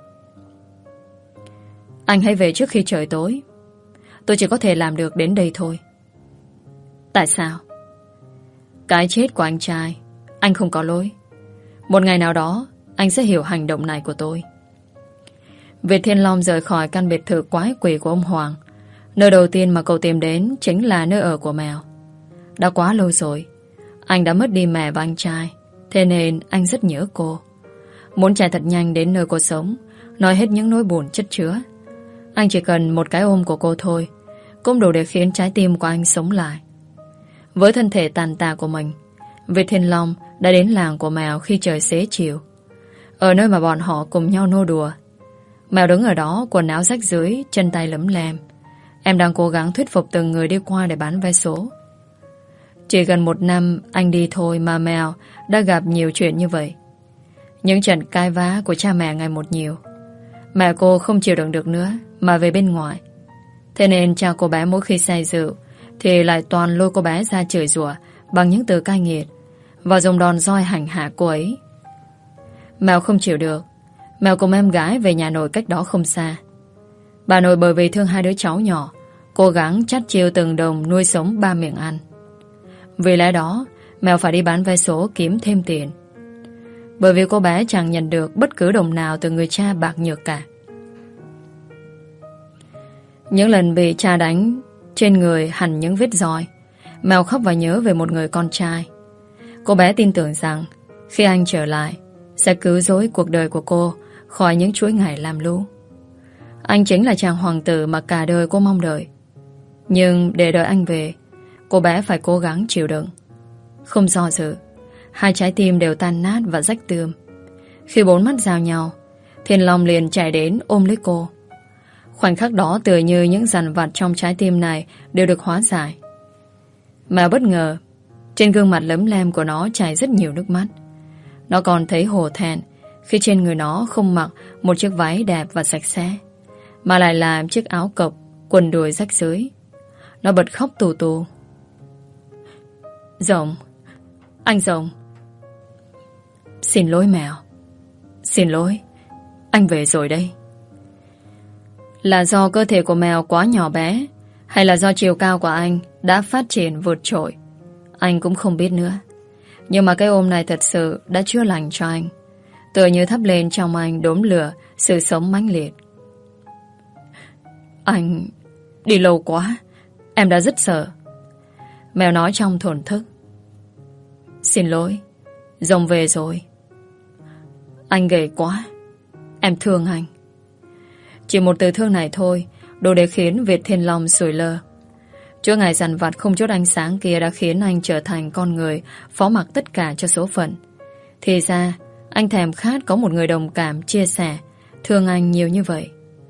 Speaker 1: Anh hãy về trước khi trời tối. Tôi chỉ có thể làm được đến đây thôi. Tại sao? Cái chết của anh trai, anh không có lỗi. Một ngày nào đó anh sẽ hiểu hành động này của tôi. Việt Thiên Long rời khỏi căn biệt thự quái quỷ của ông Hoàng. Nơi đầu tiên mà cậu tìm đến chính là nơi ở của mèo. Đã quá lâu rồi, anh đã mất đi mẹ và anh trai, thế nên anh rất nhớ cô. Muốn chạy thật nhanh đến nơi cô sống, nói hết những nỗi buồn chất chứa. Anh chỉ cần một cái ôm của cô thôi, cũng đủ để khiến trái tim của anh sống lại. Với thân thể tàn tạ của mình, Việt Thiên Long đã đến làng của mèo khi trời xế chiều, ở nơi mà bọn họ cùng nhau nô đùa. Mèo đứng ở đó, quần áo rách rưới, chân tay lấm lem. Em đang cố gắng thuyết phục từng người đi qua để bán vé số. Chỉ gần một năm anh đi thôi mà mèo đã gặp nhiều chuyện như vậy. Những trận cãi vã của cha mẹ ngày một nhiều. Mẹ cô không chịu đựng được nữa mà về bên ngoài. Thế nên cha cô bé mỗi khi say rượu thì lại toàn lôi cô bé ra chửi rủa bằng những từ cay nghiệt và dùng đòn roi hành hạ cô ấy. Mèo không chịu được. Mèo cùng em gái về nhà nội cách đó không xa. Bà nội bởi vì thương hai đứa cháu nhỏ, cố gắng chắt chiu từng đồng nuôi sống ba miệng ăn. Vì lẽ đó, mèo phải đi bán vé số kiếm thêm tiền. Bởi vì cô bé chẳng nhận được bất cứ đồng nào từ người cha bạc nhược cả. Những lần bị cha đánh, trên người hằn những vết roi, mèo khóc và nhớ về một người con trai. Cô bé tin tưởng rằng khi anh trở lại sẽ cứu rỗi cuộc đời của cô khỏi những chuỗi ngày lam lũ. Anh chính là chàng hoàng tử mà cả đời cô mong đợi. Nhưng để đợi anh về, cô bé phải cố gắng chịu đựng. Không do dự, hai trái tim đều tan nát và rách tươm. Khi bốn mắt giao nhau, Thiên Long liền chạy đến ôm lấy cô. Khoảnh khắc đó tựa như những dằn vặt trong trái tim này đều được hóa giải. Mà bất ngờ, trên gương mặt lấm lem của nó chảy rất nhiều nước mắt. Nó còn thấy hổ thẹn khi trên người nó không mặc một chiếc váy đẹp và sạch sẽ, mà lại là chiếc áo cộc, quần đùi rách rưới. Nó bật khóc tù tù. Rồng, anh Rồng. Xin lỗi mèo. Xin lỗi, anh về rồi đây. Là do cơ thể của mèo quá nhỏ bé, hay là do chiều cao của anh đã phát triển vượt trội, anh cũng không biết nữa. Nhưng mà cái ôm này thật sự đã chữa lành cho anh, tựa như thắp lên trong anh đốm lửa sự sống mãnh liệt. Anh đi lâu quá, em đã rất sợ. Mèo nói trong thổn thức. Xin lỗi, Rồng về rồi. Anh gầy quá, em thương anh. Chỉ một từ thương này thôi đủ để khiến Việt Thiên Long sủi lơ. Chuỗi ngày dằn vặt không chút ánh sáng kia đã khiến anh trở thành con người phó mặc tất cả cho số phận. Thì ra anh thèm khát có một người đồng cảm, chia sẻ, thương anh nhiều như vậy.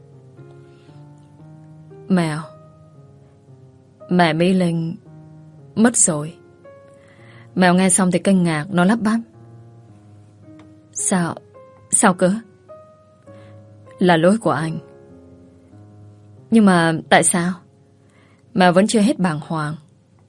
Speaker 1: Mèo. Mẹ Mỹ Linh mất rồi. Mèo nghe xong thì kinh ngạc. Nó lắp bắp. Sao? Sao cơ? Là lỗi của anh. Nhưng mà tại sao? Mèo vẫn chưa hết bàng hoàng.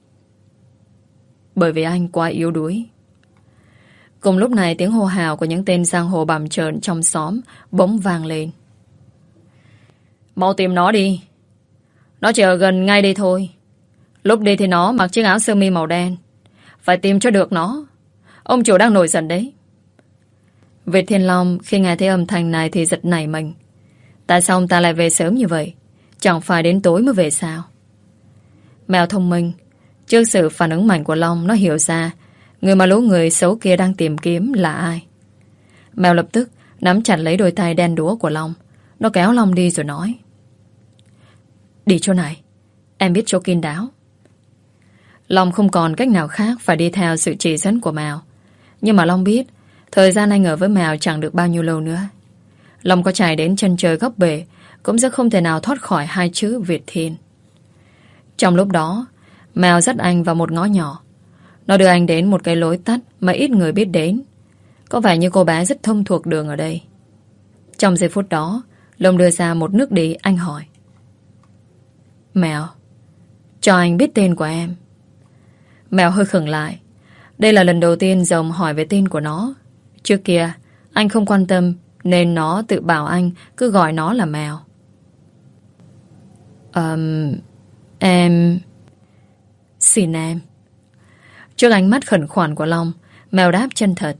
Speaker 1: Bởi vì anh quá yếu đuối. Cùng lúc này tiếng hô hào của những tên giang hồ bặm trợn trong xóm bỗng vang lên. Mau tìm nó đi. Nó chỉ ở gần ngay đây thôi. Lúc đi thì nó mặc chiếc áo sơ mi màu đen. Phải tìm cho được nó. Ông chủ đang nổi giận đấy. Việt Thiên Long khi nghe thấy âm thanh này thì giật nảy mình. Tại sao ông ta lại về sớm như vậy? Chẳng phải đến tối mới về sao? Mèo thông minh. Trước sự phản ứng mạnh của Long, nó hiểu ra người mà lũ người xấu kia đang tìm kiếm là ai. Mèo lập tức nắm chặt lấy đôi tay đen đúa của Long. Nó kéo Long đi rồi nói. Đi chỗ này. Em biết chỗ kín đáo. Long không còn cách nào khác phải đi theo sự chỉ dẫn của Mèo. Nhưng mà Long biết thời gian anh ở với Mèo chẳng được bao nhiêu lâu nữa. Long có chạy đến chân trời góc bể cũng sẽ không thể nào thoát khỏi hai chữ Việt Thiên. Trong lúc đó, Mèo dắt anh vào một ngõ nhỏ. Nó đưa anh đến một cái lối tắt mà ít người biết đến. Có vẻ như cô bé rất thông thuộc đường ở đây. Trong giây phút đó, Long đưa ra một nước đi. Anh hỏi. Mèo, cho anh biết tên của em. Mèo hơi khựng lại. Đây là lần đầu tiên Rồng hỏi về tên của nó. Trước kia anh không quan tâm nên nó tự bảo anh cứ gọi nó là Mèo. um, Em Xin em. Trước ánh mắt khẩn khoản của Long, Mèo đáp chân thật.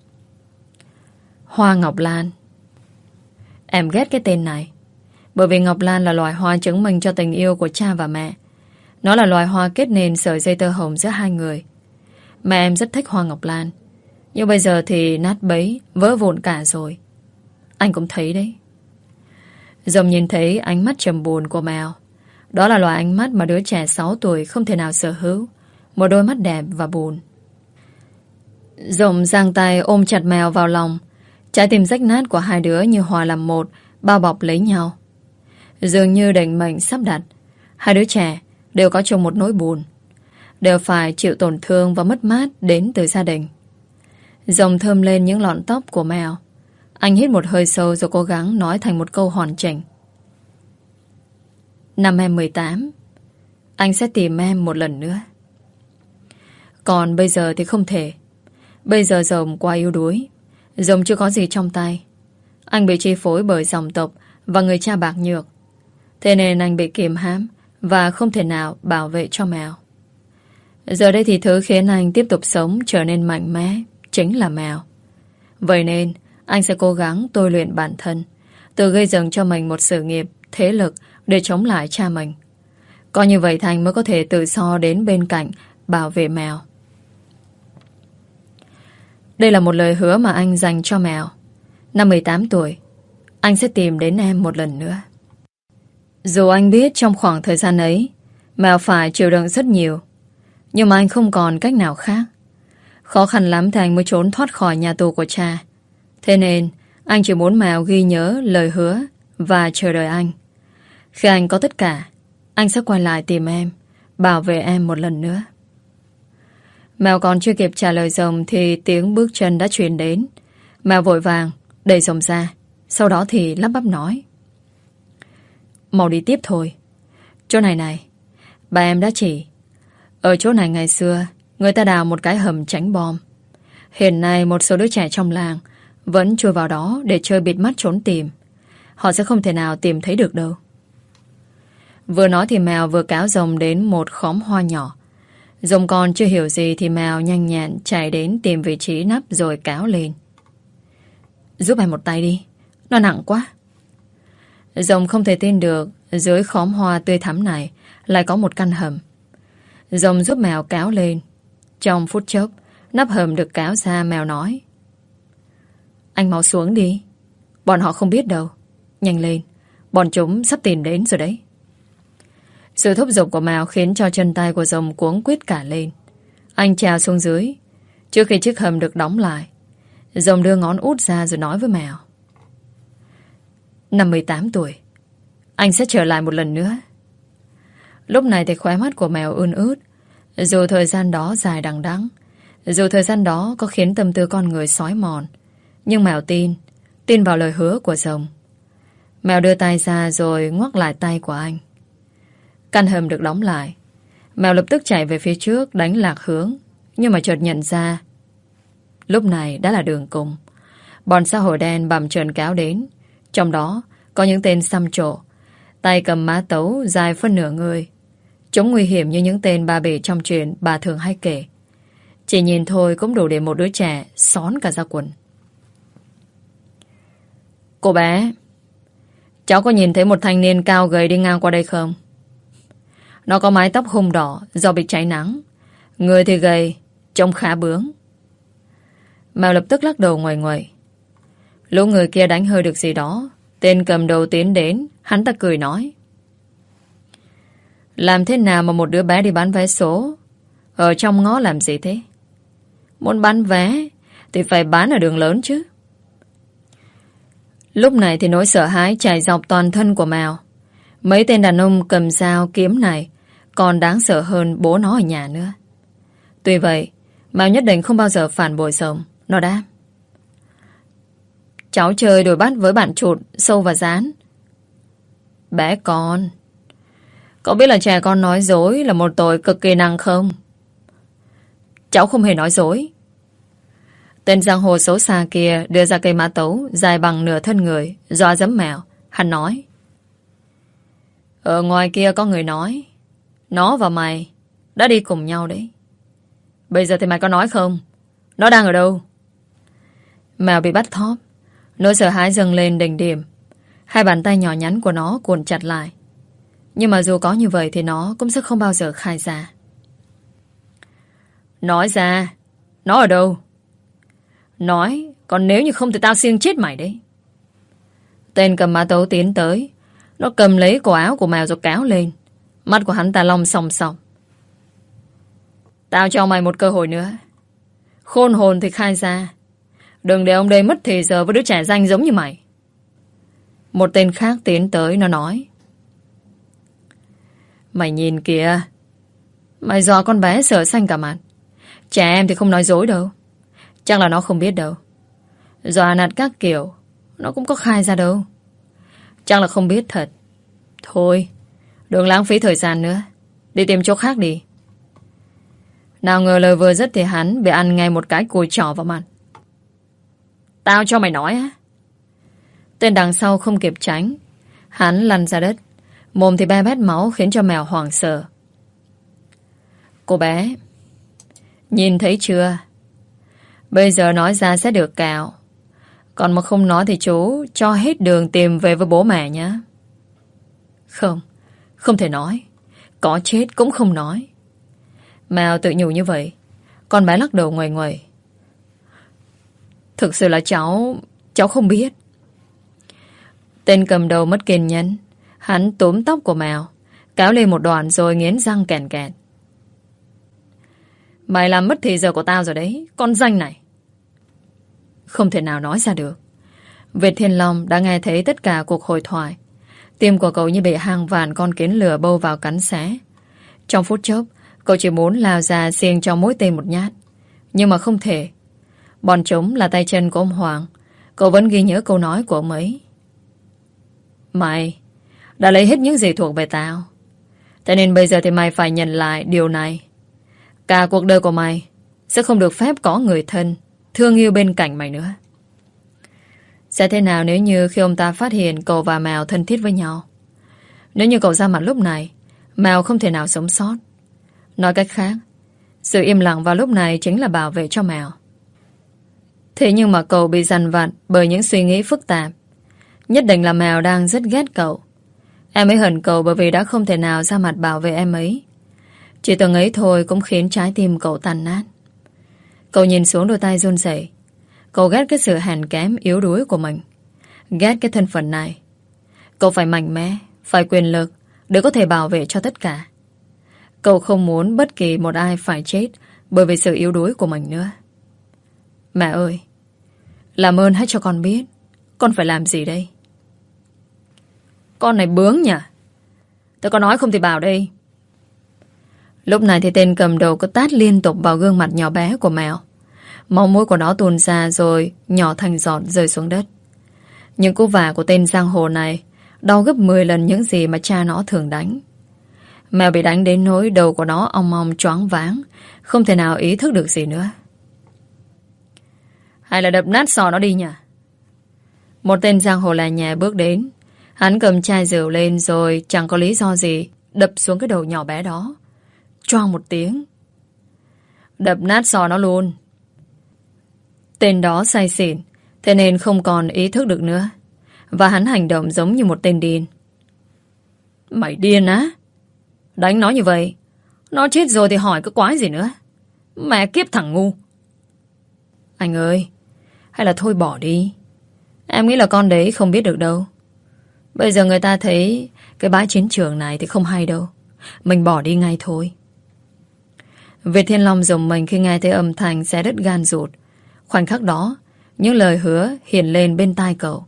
Speaker 1: Hoa Ngọc Lan. Em ghét cái tên này. Bởi vì Ngọc Lan là loài hoa chứng minh cho tình yêu của cha và mẹ. Nó là loài hoa kết nên sợi dây tơ hồng giữa hai người. Mẹ em rất thích hoa Ngọc Lan. Nhưng bây giờ thì nát bấy, vỡ vụn cả rồi. Anh cũng thấy đấy. Rồng nhìn thấy ánh mắt trầm buồn của Mèo. Đó là loại ánh mắt mà đứa trẻ sáu tuổi không thể nào sở hữu. Một đôi mắt đẹp và buồn. Rồng giang tay ôm chặt Mèo vào lòng. Trái tim rách nát của hai đứa như hòa làm một, bao bọc lấy nhau. Dường như định mệnh sắp đặt. Hai đứa trẻ đều có chung một nỗi buồn. Đều phải chịu tổn thương và mất mát đến từ gia đình. Rồng thơm lên những lọn tóc của Mèo. Anh hít một hơi sâu rồi cố gắng nói thành một câu hoàn chỉnh. Năm em mười tám, anh sẽ tìm em một lần nữa. Còn bây giờ thì không thể. Bây giờ Rồng quá yếu đuối. Rồng chưa có gì trong tay. Anh bị chi phối bởi dòng tộc và người cha bạc nhược. Thế nên anh bị kiềm hãm và không thể nào bảo vệ cho Mèo. Giờ đây thì thứ khiến anh tiếp tục sống trở nên mạnh mẽ chính là Mèo. Vậy nên anh sẽ cố gắng tôi luyện bản thân, tự gây dựng cho mình một sự nghiệp, thế lực để chống lại cha mình. Có như vậy Thành mới có thể tự do đến bên cạnh bảo vệ Mèo. Đây là một lời hứa mà anh dành cho Mèo. Năm mười tám tuổi, anh sẽ tìm đến em một lần nữa. Dù anh biết trong khoảng thời gian ấy Mèo phải chịu đựng rất nhiều, nhưng mà anh không còn cách nào khác. Khó khăn lắm thì anh mới trốn thoát khỏi nhà tù của cha. Thế nên anh chỉ muốn Mèo ghi nhớ lời hứa và chờ đợi anh. Khi anh có tất cả, anh sẽ quay lại tìm em, bảo vệ em một lần nữa. Mèo còn chưa kịp trả lời Rồng thì tiếng bước chân đã truyền đến. Mèo vội vàng đẩy Rồng ra. Sau đó thì lắp bắp nói. Mau đi tiếp thôi. Chỗ này này, bà em đã chỉ. Ở chỗ này ngày xưa người ta đào một cái hầm tránh bom. Hiện nay một số đứa trẻ trong làng vẫn chui vào đó để chơi bịt mắt trốn tìm. Họ sẽ không thể nào tìm thấy được đâu. Vừa nói thì Mèo vừa kéo Rồng đến một khóm hoa nhỏ. Rồng còn chưa hiểu gì thì Mèo nhanh nhẹn chạy đến tìm vị trí nắp rồi kéo lên. Giúp em một tay đi, nó nặng quá. Rồng không thể tin được dưới khóm hoa tươi thắm này lại có một căn hầm. Rồng giúp Mèo kéo lên. Trong phút chốc, nắp hầm được kéo ra. Mèo nói. Anh mau xuống đi, bọn họ không biết đâu. Nhanh lên, Bọn chúng sắp tìm đến rồi đấy. Sự thúc giục của Mèo khiến cho chân tay của Rồng cuống quýt cả lên. Anh trèo xuống dưới. Trước khi chiếc hầm được đóng lại, Rồng đưa ngón út ra rồi nói với Mèo: Năm mươi tám tuổi, anh sẽ trở lại một lần nữa. Lúc này thì khóe mắt của Mèo ươn ướt. Dù thời gian đó dài đằng đẵng, dù thời gian đó có khiến tâm tư con người xói mòn, nhưng Mèo tin, tin vào lời hứa của Rồng. Mèo đưa tay ra rồi ngoắc lại tay của anh. Căn hầm được đóng lại. Mèo lập tức chạy về phía trước đánh lạc hướng, nhưng mà chợt nhận ra lúc này đã là đường cùng. Bọn xã hội đen bằm trợn kéo đến. Trong đó có những tên xăm trổ, tay cầm má tấu dài phân nửa người. Chúng nguy hiểm như những tên ba bể trong chuyện bà thường hay kể. Chỉ nhìn thôi cũng đủ để một đứa trẻ xón cả ra quần. Cô bé, cháu có nhìn thấy một thanh niên cao gầy đi ngang qua đây không? Nó có mái tóc hung đỏ do bị cháy nắng. Người thì gầy, trông khá bướng. Mèo lập tức lắc đầu ngoài ngoài. Lũ người kia đánh hơi được gì đó. Tên cầm đầu tiến đến. Hắn ta cười nói: Làm thế nào mà một đứa bé đi bán vé số ở trong ngõ làm gì thế? Muốn bán vé thì phải bán ở đường lớn chứ. Lúc này thì nỗi sợ hãi trải dọc toàn thân của Mèo. Mấy tên đàn ông cầm dao kiếm này còn đáng sợ hơn bố nó ở nhà nữa. Tuy vậy, Mèo nhất định không bao giờ phản bội Rồng. Nó đáp: Cháu chơi đuổi bắt với bạn chuột, sâu và rán. Bé con, cậu biết là trẻ con nói dối là một tội cực kỳ nặng không? Cháu không hề nói dối. Tên giang hồ xấu xa kia đưa ra cây mã tấu dài bằng nửa thân người, dọa dẫm Mèo. Hắn nói: Ở ngoài kia có người nói nó và mày đã đi cùng nhau đấy. Bây giờ thì mày có nói không? Nó đang ở đâu? Mèo bị bắt thóp. Nỗi sợ hãi dâng lên đỉnh điểm. Hai bàn tay nhỏ nhắn của nó cuộn chặt lại. Nhưng mà dù có như vậy thì nó cũng sẽ không bao giờ khai ra. Nói ra, nó ở đâu? Nói, còn nếu như không thì tao xiêng chết mày đấy. Tên cầm mã tấu tiến tới. Nó cầm lấy cổ áo của Mèo rồi kéo lên. Mắt của hắn ta long sòng sòng. Tao cho mày một cơ hội nữa. Khôn hồn thì khai ra. Đừng để ông đây mất thời giờ với đứa trẻ danh giống như mày. Một tên khác tiến tới. Nó nói: Mày nhìn kìa, mày dọa con bé sợ xanh cả mặt. Trẻ em thì không nói dối đâu. Chắc là nó không biết đâu. Dọa nạt các kiểu nó cũng có khai ra đâu. Chắc là không biết thật. Thôi, đừng lãng phí thời gian nữa. Đi tìm chỗ khác đi. Nào ngờ lời vừa dứt thì hắn bị ăn ngay một cái cùi trỏ vào mặt. Tao cho mày nói á. Tên đằng sau không kịp tránh. Hắn lăn ra đất. Mồm thì be bét máu khiến cho Mèo hoảng sợ. Cô bé, nhìn thấy chưa? Bây giờ nói ra sẽ được cạo. Còn mà không nói thì chú cho hết đường tìm về với bố mẹ nhé. Không, không thể nói. Có chết cũng không nói. Mèo tự nhủ như vậy. Con bé lắc đầu ngoài ngoài. Thực sự là cháu Cháu không biết. Tên cầm đầu mất kiên nhẫn. Hắn túm tóc của Mèo, kéo lên một đoạn rồi nghiến răng kèn kẹt. Mày làm mất thì giờ của tao rồi đấy, con danh này. Không thể nào nói ra được. Việt Thiên Long đã nghe thấy tất cả cuộc hội thoại. Tim của cậu như bị hàng vạn con kiến lửa bâu vào cắn xé. Trong phút chốc, cậu chỉ muốn lao ra xiêng cho mỗi tên một nhát. Nhưng mà không thể. Bọn chúng là tay chân của ông Hoàng. Cậu vẫn ghi nhớ câu nói của ông ấy. Mày đã lấy hết những gì thuộc về tao. Thế nên bây giờ thì mày phải nhận lại điều này. Cả cuộc đời của mày sẽ không được phép có người thân thương yêu bên cạnh mày nữa. Sẽ thế nào nếu như khi ông ta phát hiện cậu và Mèo thân thiết với nhau? Nếu như cậu ra mặt lúc này, Mèo không thể nào sống sót. Nói cách khác, sự im lặng vào lúc này chính là bảo vệ cho Mèo. Thế nhưng mà cậu bị dằn vặt bởi những suy nghĩ phức tạp. Nhất định là Mèo đang rất ghét cậu. Em ấy hận cậu bởi vì đã không thể nào ra mặt bảo vệ em ấy. Chỉ từng ấy thôi cũng khiến trái tim cậu tàn nát. Cậu nhìn xuống đôi tay run rẩy. Cậu ghét cái sự hèn kém yếu đuối của mình. Ghét cái thân phận này. Cậu phải mạnh mẽ, phải quyền lực để có thể bảo vệ cho tất cả. Cậu không muốn bất kỳ một ai phải chết bởi vì sự yếu đuối của mình nữa. Mẹ ơi, làm ơn hãy cho con biết con phải làm gì đây. Con này bướng nhỉ? Tôi có nói không thì bảo đây. Lúc này thì tên cầm đầu cứ tát liên tục vào gương mặt nhỏ bé của mèo. Máu mũi của nó tuôn ra rồi nhỏ thành giọt rơi xuống đất. Những cú vả của tên giang hồ này đau gấp mười lần những gì mà cha nó thường đánh. Mèo bị đánh đến nỗi đầu của nó ong ong choáng váng, không thể nào ý thức được gì nữa. Hay là đập nát sọ nó đi nhỉ? Một tên giang hồ là nhà bước đến. Hắn cầm chai rượu lên rồi chẳng có lý do gì đập xuống cái đầu nhỏ bé đó. Choang một tiếng. Đập nát sọ nó luôn. Tên đó say xỉn, thế nên không còn ý thức được nữa. Và hắn hành động giống như một tên điên. Mày điên á? Đánh nó như vậy, nó chết rồi thì hỏi cái quái gì nữa. Mẹ kiếp thằng ngu. Anh ơi, hay là thôi bỏ đi. Em nghĩ là con đấy không biết được đâu. Bây giờ người ta thấy cái bãi chiến trường này thì không hay đâu. Mình bỏ đi ngay thôi. Việt Thiên Long dùng mình khi nghe thấy âm thanh xé đứt gan ruột. Khoảnh khắc đó, những lời hứa hiện lên bên tai cậu.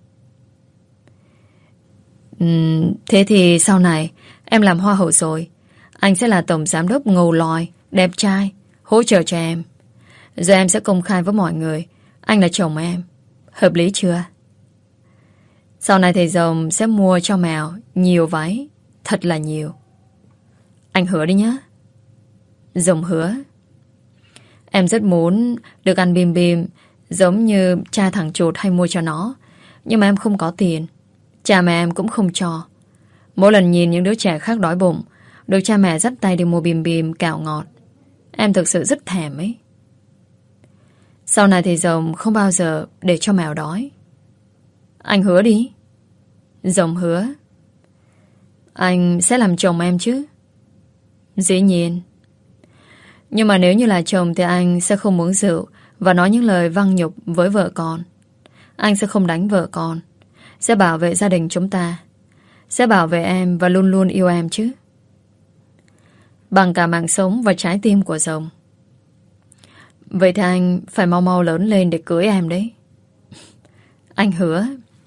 Speaker 1: uhm, Thế thì sau này em làm hoa hậu rồi, anh sẽ là tổng giám đốc ngầu lòi, đẹp trai, hỗ trợ cho em. Giờ em sẽ công khai với mọi người anh là chồng em. Hợp lý chưa? Sau này thầy Rồng sẽ mua cho mèo nhiều váy, thật là nhiều. Anh hứa đi nhé. Rồng hứa. Em rất muốn được ăn bim bim giống như cha thằng chuột hay mua cho nó. Nhưng mà em không có tiền. Cha mẹ em cũng không cho. Mỗi lần nhìn những đứa trẻ khác đói bụng, được cha mẹ dắt tay đi mua bim bim kẹo ngọt, em thực sự rất thèm ấy. Sau này thì Rồng không bao giờ để cho mèo đói. Anh hứa đi. Rồng hứa. Anh sẽ làm chồng em chứ? Dĩ nhiên. Nhưng mà nếu như là chồng thì anh sẽ không uống rượu và nói những lời văng nhục với vợ con. Anh sẽ không đánh vợ con, sẽ bảo vệ gia đình chúng ta, sẽ bảo vệ em và luôn luôn yêu em chứ. Bằng cả mạng sống và trái tim của Rồng. Vậy thì anh phải mau mau lớn lên để cưới em đấy. Anh hứa.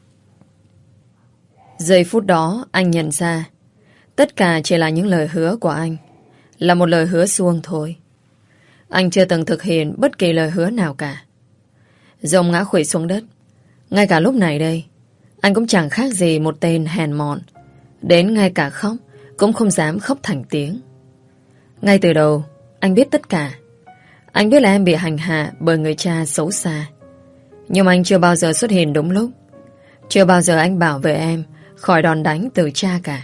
Speaker 1: Giây phút đó anh nhận ra tất cả chỉ là những lời hứa của anh, là một lời hứa suông thôi. Anh chưa từng thực hiện bất kỳ lời hứa nào cả. Rồng ngã khuỵu xuống đất. Ngay cả lúc này đây, anh cũng chẳng khác gì một tên hèn mọn, đến ngay cả khóc cũng không dám khóc thành tiếng. Ngay từ đầu anh biết tất cả. Anh biết là em bị hành hạ bởi người cha xấu xa. Nhưng anh chưa bao giờ xuất hiện đúng lúc. Chưa bao giờ anh bảo vệ em khỏi đòn đánh từ cha cả.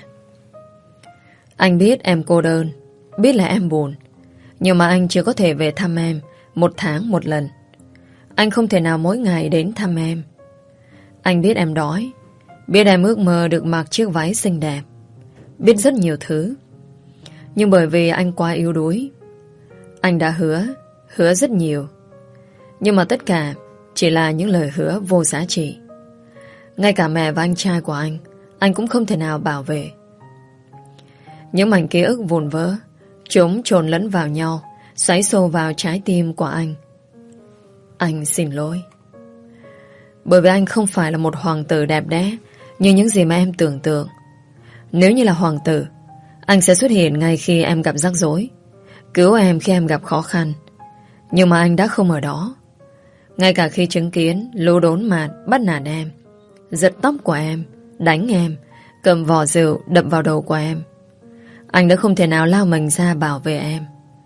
Speaker 1: Anh biết em cô đơn, biết là em buồn, nhưng mà anh chưa có thể về thăm em một tháng một lần. Anh không thể nào mỗi ngày đến thăm em. Anh biết em đói, biết em ước mơ được mặc chiếc váy xinh đẹp, biết rất nhiều thứ. Nhưng bởi vì anh quá yếu đuối, anh đã hứa, hứa rất nhiều. Nhưng mà tất cả chỉ là những lời hứa vô giá trị. Ngay cả mẹ và anh trai của anh, anh cũng không thể nào bảo vệ. Những mảnh ký ức vụn vỡ, chúng trộn lẫn vào nhau, xoáy xô vào trái tim của anh. Anh xin lỗi. Bởi vì anh không phải là một hoàng tử đẹp đẽ như những gì mà em tưởng tượng. Nếu như là hoàng tử, anh sẽ xuất hiện ngay khi em gặp rắc rối, cứu em khi em gặp khó khăn. Nhưng mà anh đã không ở đó. Ngay cả khi chứng kiến lũ đốn mạt bắt nạt em, giật tóc của em, đánh em, cầm vò rượu đập vào đầu của em, anh đã không thể nào lao mình ra bảo vệ em.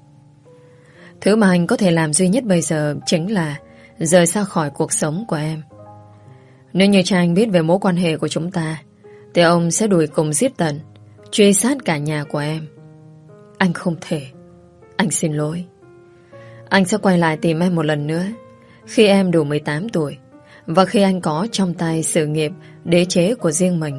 Speaker 1: Thứ mà anh có thể làm duy nhất bây giờ chính là rời xa khỏi cuộc sống của em. Nếu như cha anh biết về mối quan hệ của chúng ta, thì ông sẽ đuổi cùng giết tận, truy sát cả nhà của em. Anh không thể. Anh xin lỗi. Anh sẽ quay lại tìm em một lần nữa khi em đủ mười tám tuổi và khi anh có trong tay sự nghiệp đế chế của riêng mình.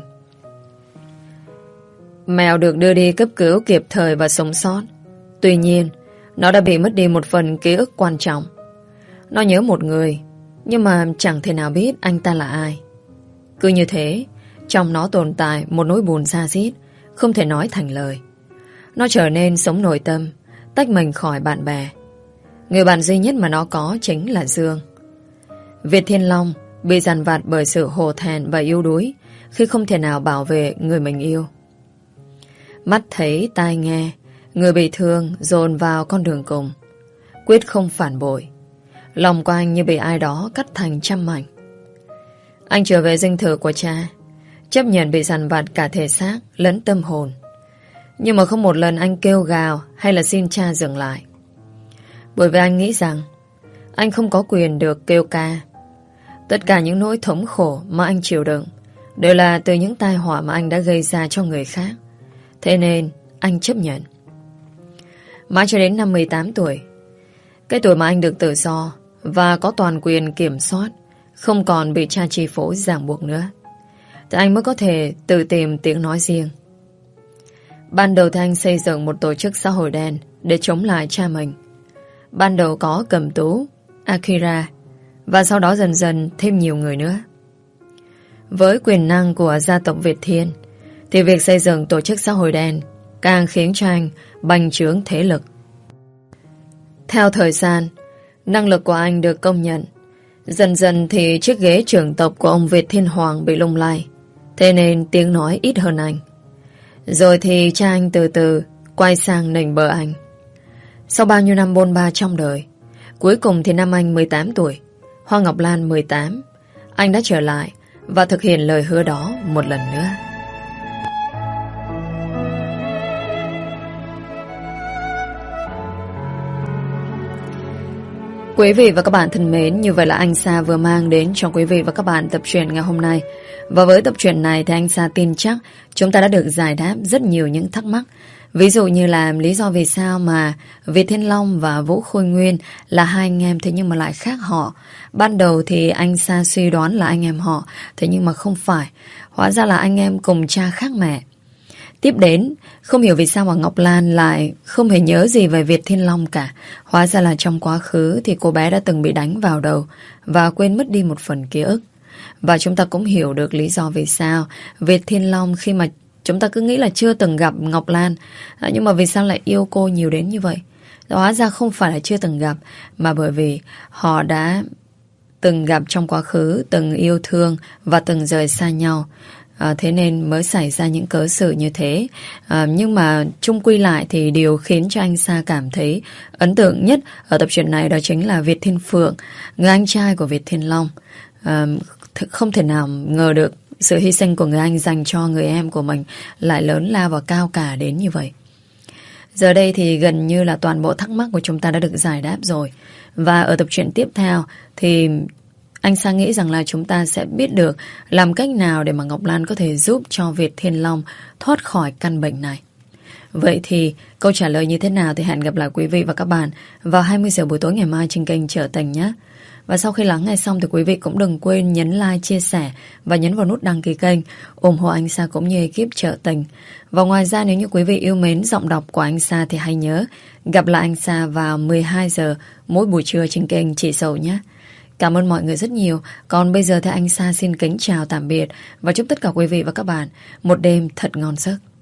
Speaker 1: Mèo được đưa đi cấp cứu kịp thời và sống sót. Tuy nhiên, nó đã bị mất đi một phần ký ức quan trọng. Nó nhớ một người, nhưng mà chẳng thể nào biết anh ta là ai. Cứ như thế, Trong nó tồn tại một nỗi buồn da diết, không thể nói thành lời. Nó trở nên sống nội tâm, tách mình khỏi bạn bè. Người bạn duy nhất mà nó có chính là Dương. Việt Thiên Long bị dằn vặt bởi sự hổ thẹn và yếu đuối khi không thể nào bảo vệ người mình yêu. Mắt thấy tai nghe, người bị thương dồn vào con đường cùng, quyết không phản bội. Lòng của anh như bị ai đó cắt thành trăm mảnh. Anh trở về dinh thự của cha, chấp nhận bị dằn vặt cả thể xác lẫn tâm hồn. Nhưng mà không một lần anh kêu gào hay là xin cha dừng lại. Bởi vì anh nghĩ rằng anh không có quyền được kêu ca. Tất cả những nỗi thống khổ mà anh chịu đựng đều là từ những tai họa mà anh đã gây ra cho người khác. Thế nên anh chấp nhận. Mãi cho đến năm mười tám tuổi, cái tuổi mà anh được tự do và có toàn quyền kiểm soát, không còn bị cha chi phối ràng buộc nữa, thì anh mới có thể tự tìm tiếng nói riêng. Ban đầu thì anh xây dựng một tổ chức xã hội đen để chống lại cha mình. Ban đầu có Cẩm Tú, Akira, và sau đó dần dần thêm nhiều người nữa. Với quyền năng của gia tộc Việt Thiên, thì việc xây dựng tổ chức xã hội đen càng khiến cho anh bành trướng thế lực. Theo thời gian, năng lực của anh được công nhận. Dần dần thì chiếc ghế trưởng tộc của ông Việt Thiên Hoàng bị lung lay, thế nên tiếng nói ít hơn anh. Rồi thì cha anh từ từ quay sang nịnh bợ anh. Sau bao nhiêu năm bôn ba trong đời, cuối cùng thì năm anh mười tám tuổi, Hoa Ngọc Lan mười tám, anh đã trở lại và thực hiện lời hứa đó một lần nữa. Quý vị và các bạn thân mến, như vậy là anh Sa vừa mang đến cho quý vị và các bạn tập truyện ngày hôm nay. Và với tập truyện này thì anh Sa tin chắc chúng ta đã được giải đáp rất nhiều những thắc mắc. Ví dụ như là lý do vì sao mà Việt Thiên Long và Vũ Khôi Nguyên là hai anh em thế nhưng mà lại khác họ. Ban đầu thì anh Sa suy đoán là anh em họ, thế nhưng mà không phải. Hóa ra là anh em cùng cha khác mẹ. Tiếp đến, không hiểu vì sao mà Ngọc Lan lại không hề nhớ gì về Việt Thiên Long cả. Hóa ra là trong quá khứ thì cô bé đã từng bị đánh vào đầu và quên mất đi một phần ký ức. Và chúng ta cũng hiểu được lý do vì sao Việt Thiên Long khi mà chúng ta cứ nghĩ là chưa từng gặp Ngọc Lan, nhưng mà vì sao lại yêu cô nhiều đến như vậy? Hóa ra không phải là chưa từng gặp, mà bởi vì họ đã từng gặp trong quá khứ, từng yêu thương và từng rời xa nhau. À, thế nên mới xảy ra những cớ sự như thế. À, nhưng mà chung quy lại thì điều khiến cho anh Sa cảm thấy ấn tượng nhất ở tập truyện này đó chính là Việt Thiên Phượng, người anh trai của Việt Thiên Long. À, không thể nào ngờ được sự hy sinh của người anh dành cho người em của mình lại lớn lao và cao cả đến như vậy. Giờ đây thì gần như là toàn bộ thắc mắc của chúng ta đã được giải đáp rồi. Và ở tập truyện tiếp theo thì anh Sa nghĩ rằng là chúng ta sẽ biết được làm cách nào để mà Ngọc Lan có thể giúp cho Việt Thiên Long thoát khỏi căn bệnh này. Vậy thì câu trả lời như thế nào thì hẹn gặp lại quý vị và các bạn vào hai mươi giờ buổi tối ngày mai trên kênh Trở Tình nhé. Và sau khi lắng nghe xong thì quý vị cũng đừng quên nhấn like, chia sẻ và nhấn vào nút đăng ký kênh ủng hộ anh Sa cũng như ekip Trở Tình. Và ngoài ra nếu như quý vị yêu mến giọng đọc của anh Sa thì hãy nhớ gặp lại anh Sa vào mười hai giờ mỗi buổi trưa trên kênh Chị Sầu nhé. Cảm ơn mọi người rất nhiều. Còn bây giờ thì anh Sa xin kính chào tạm biệt và chúc tất cả quý vị và các bạn một đêm thật ngon giấc.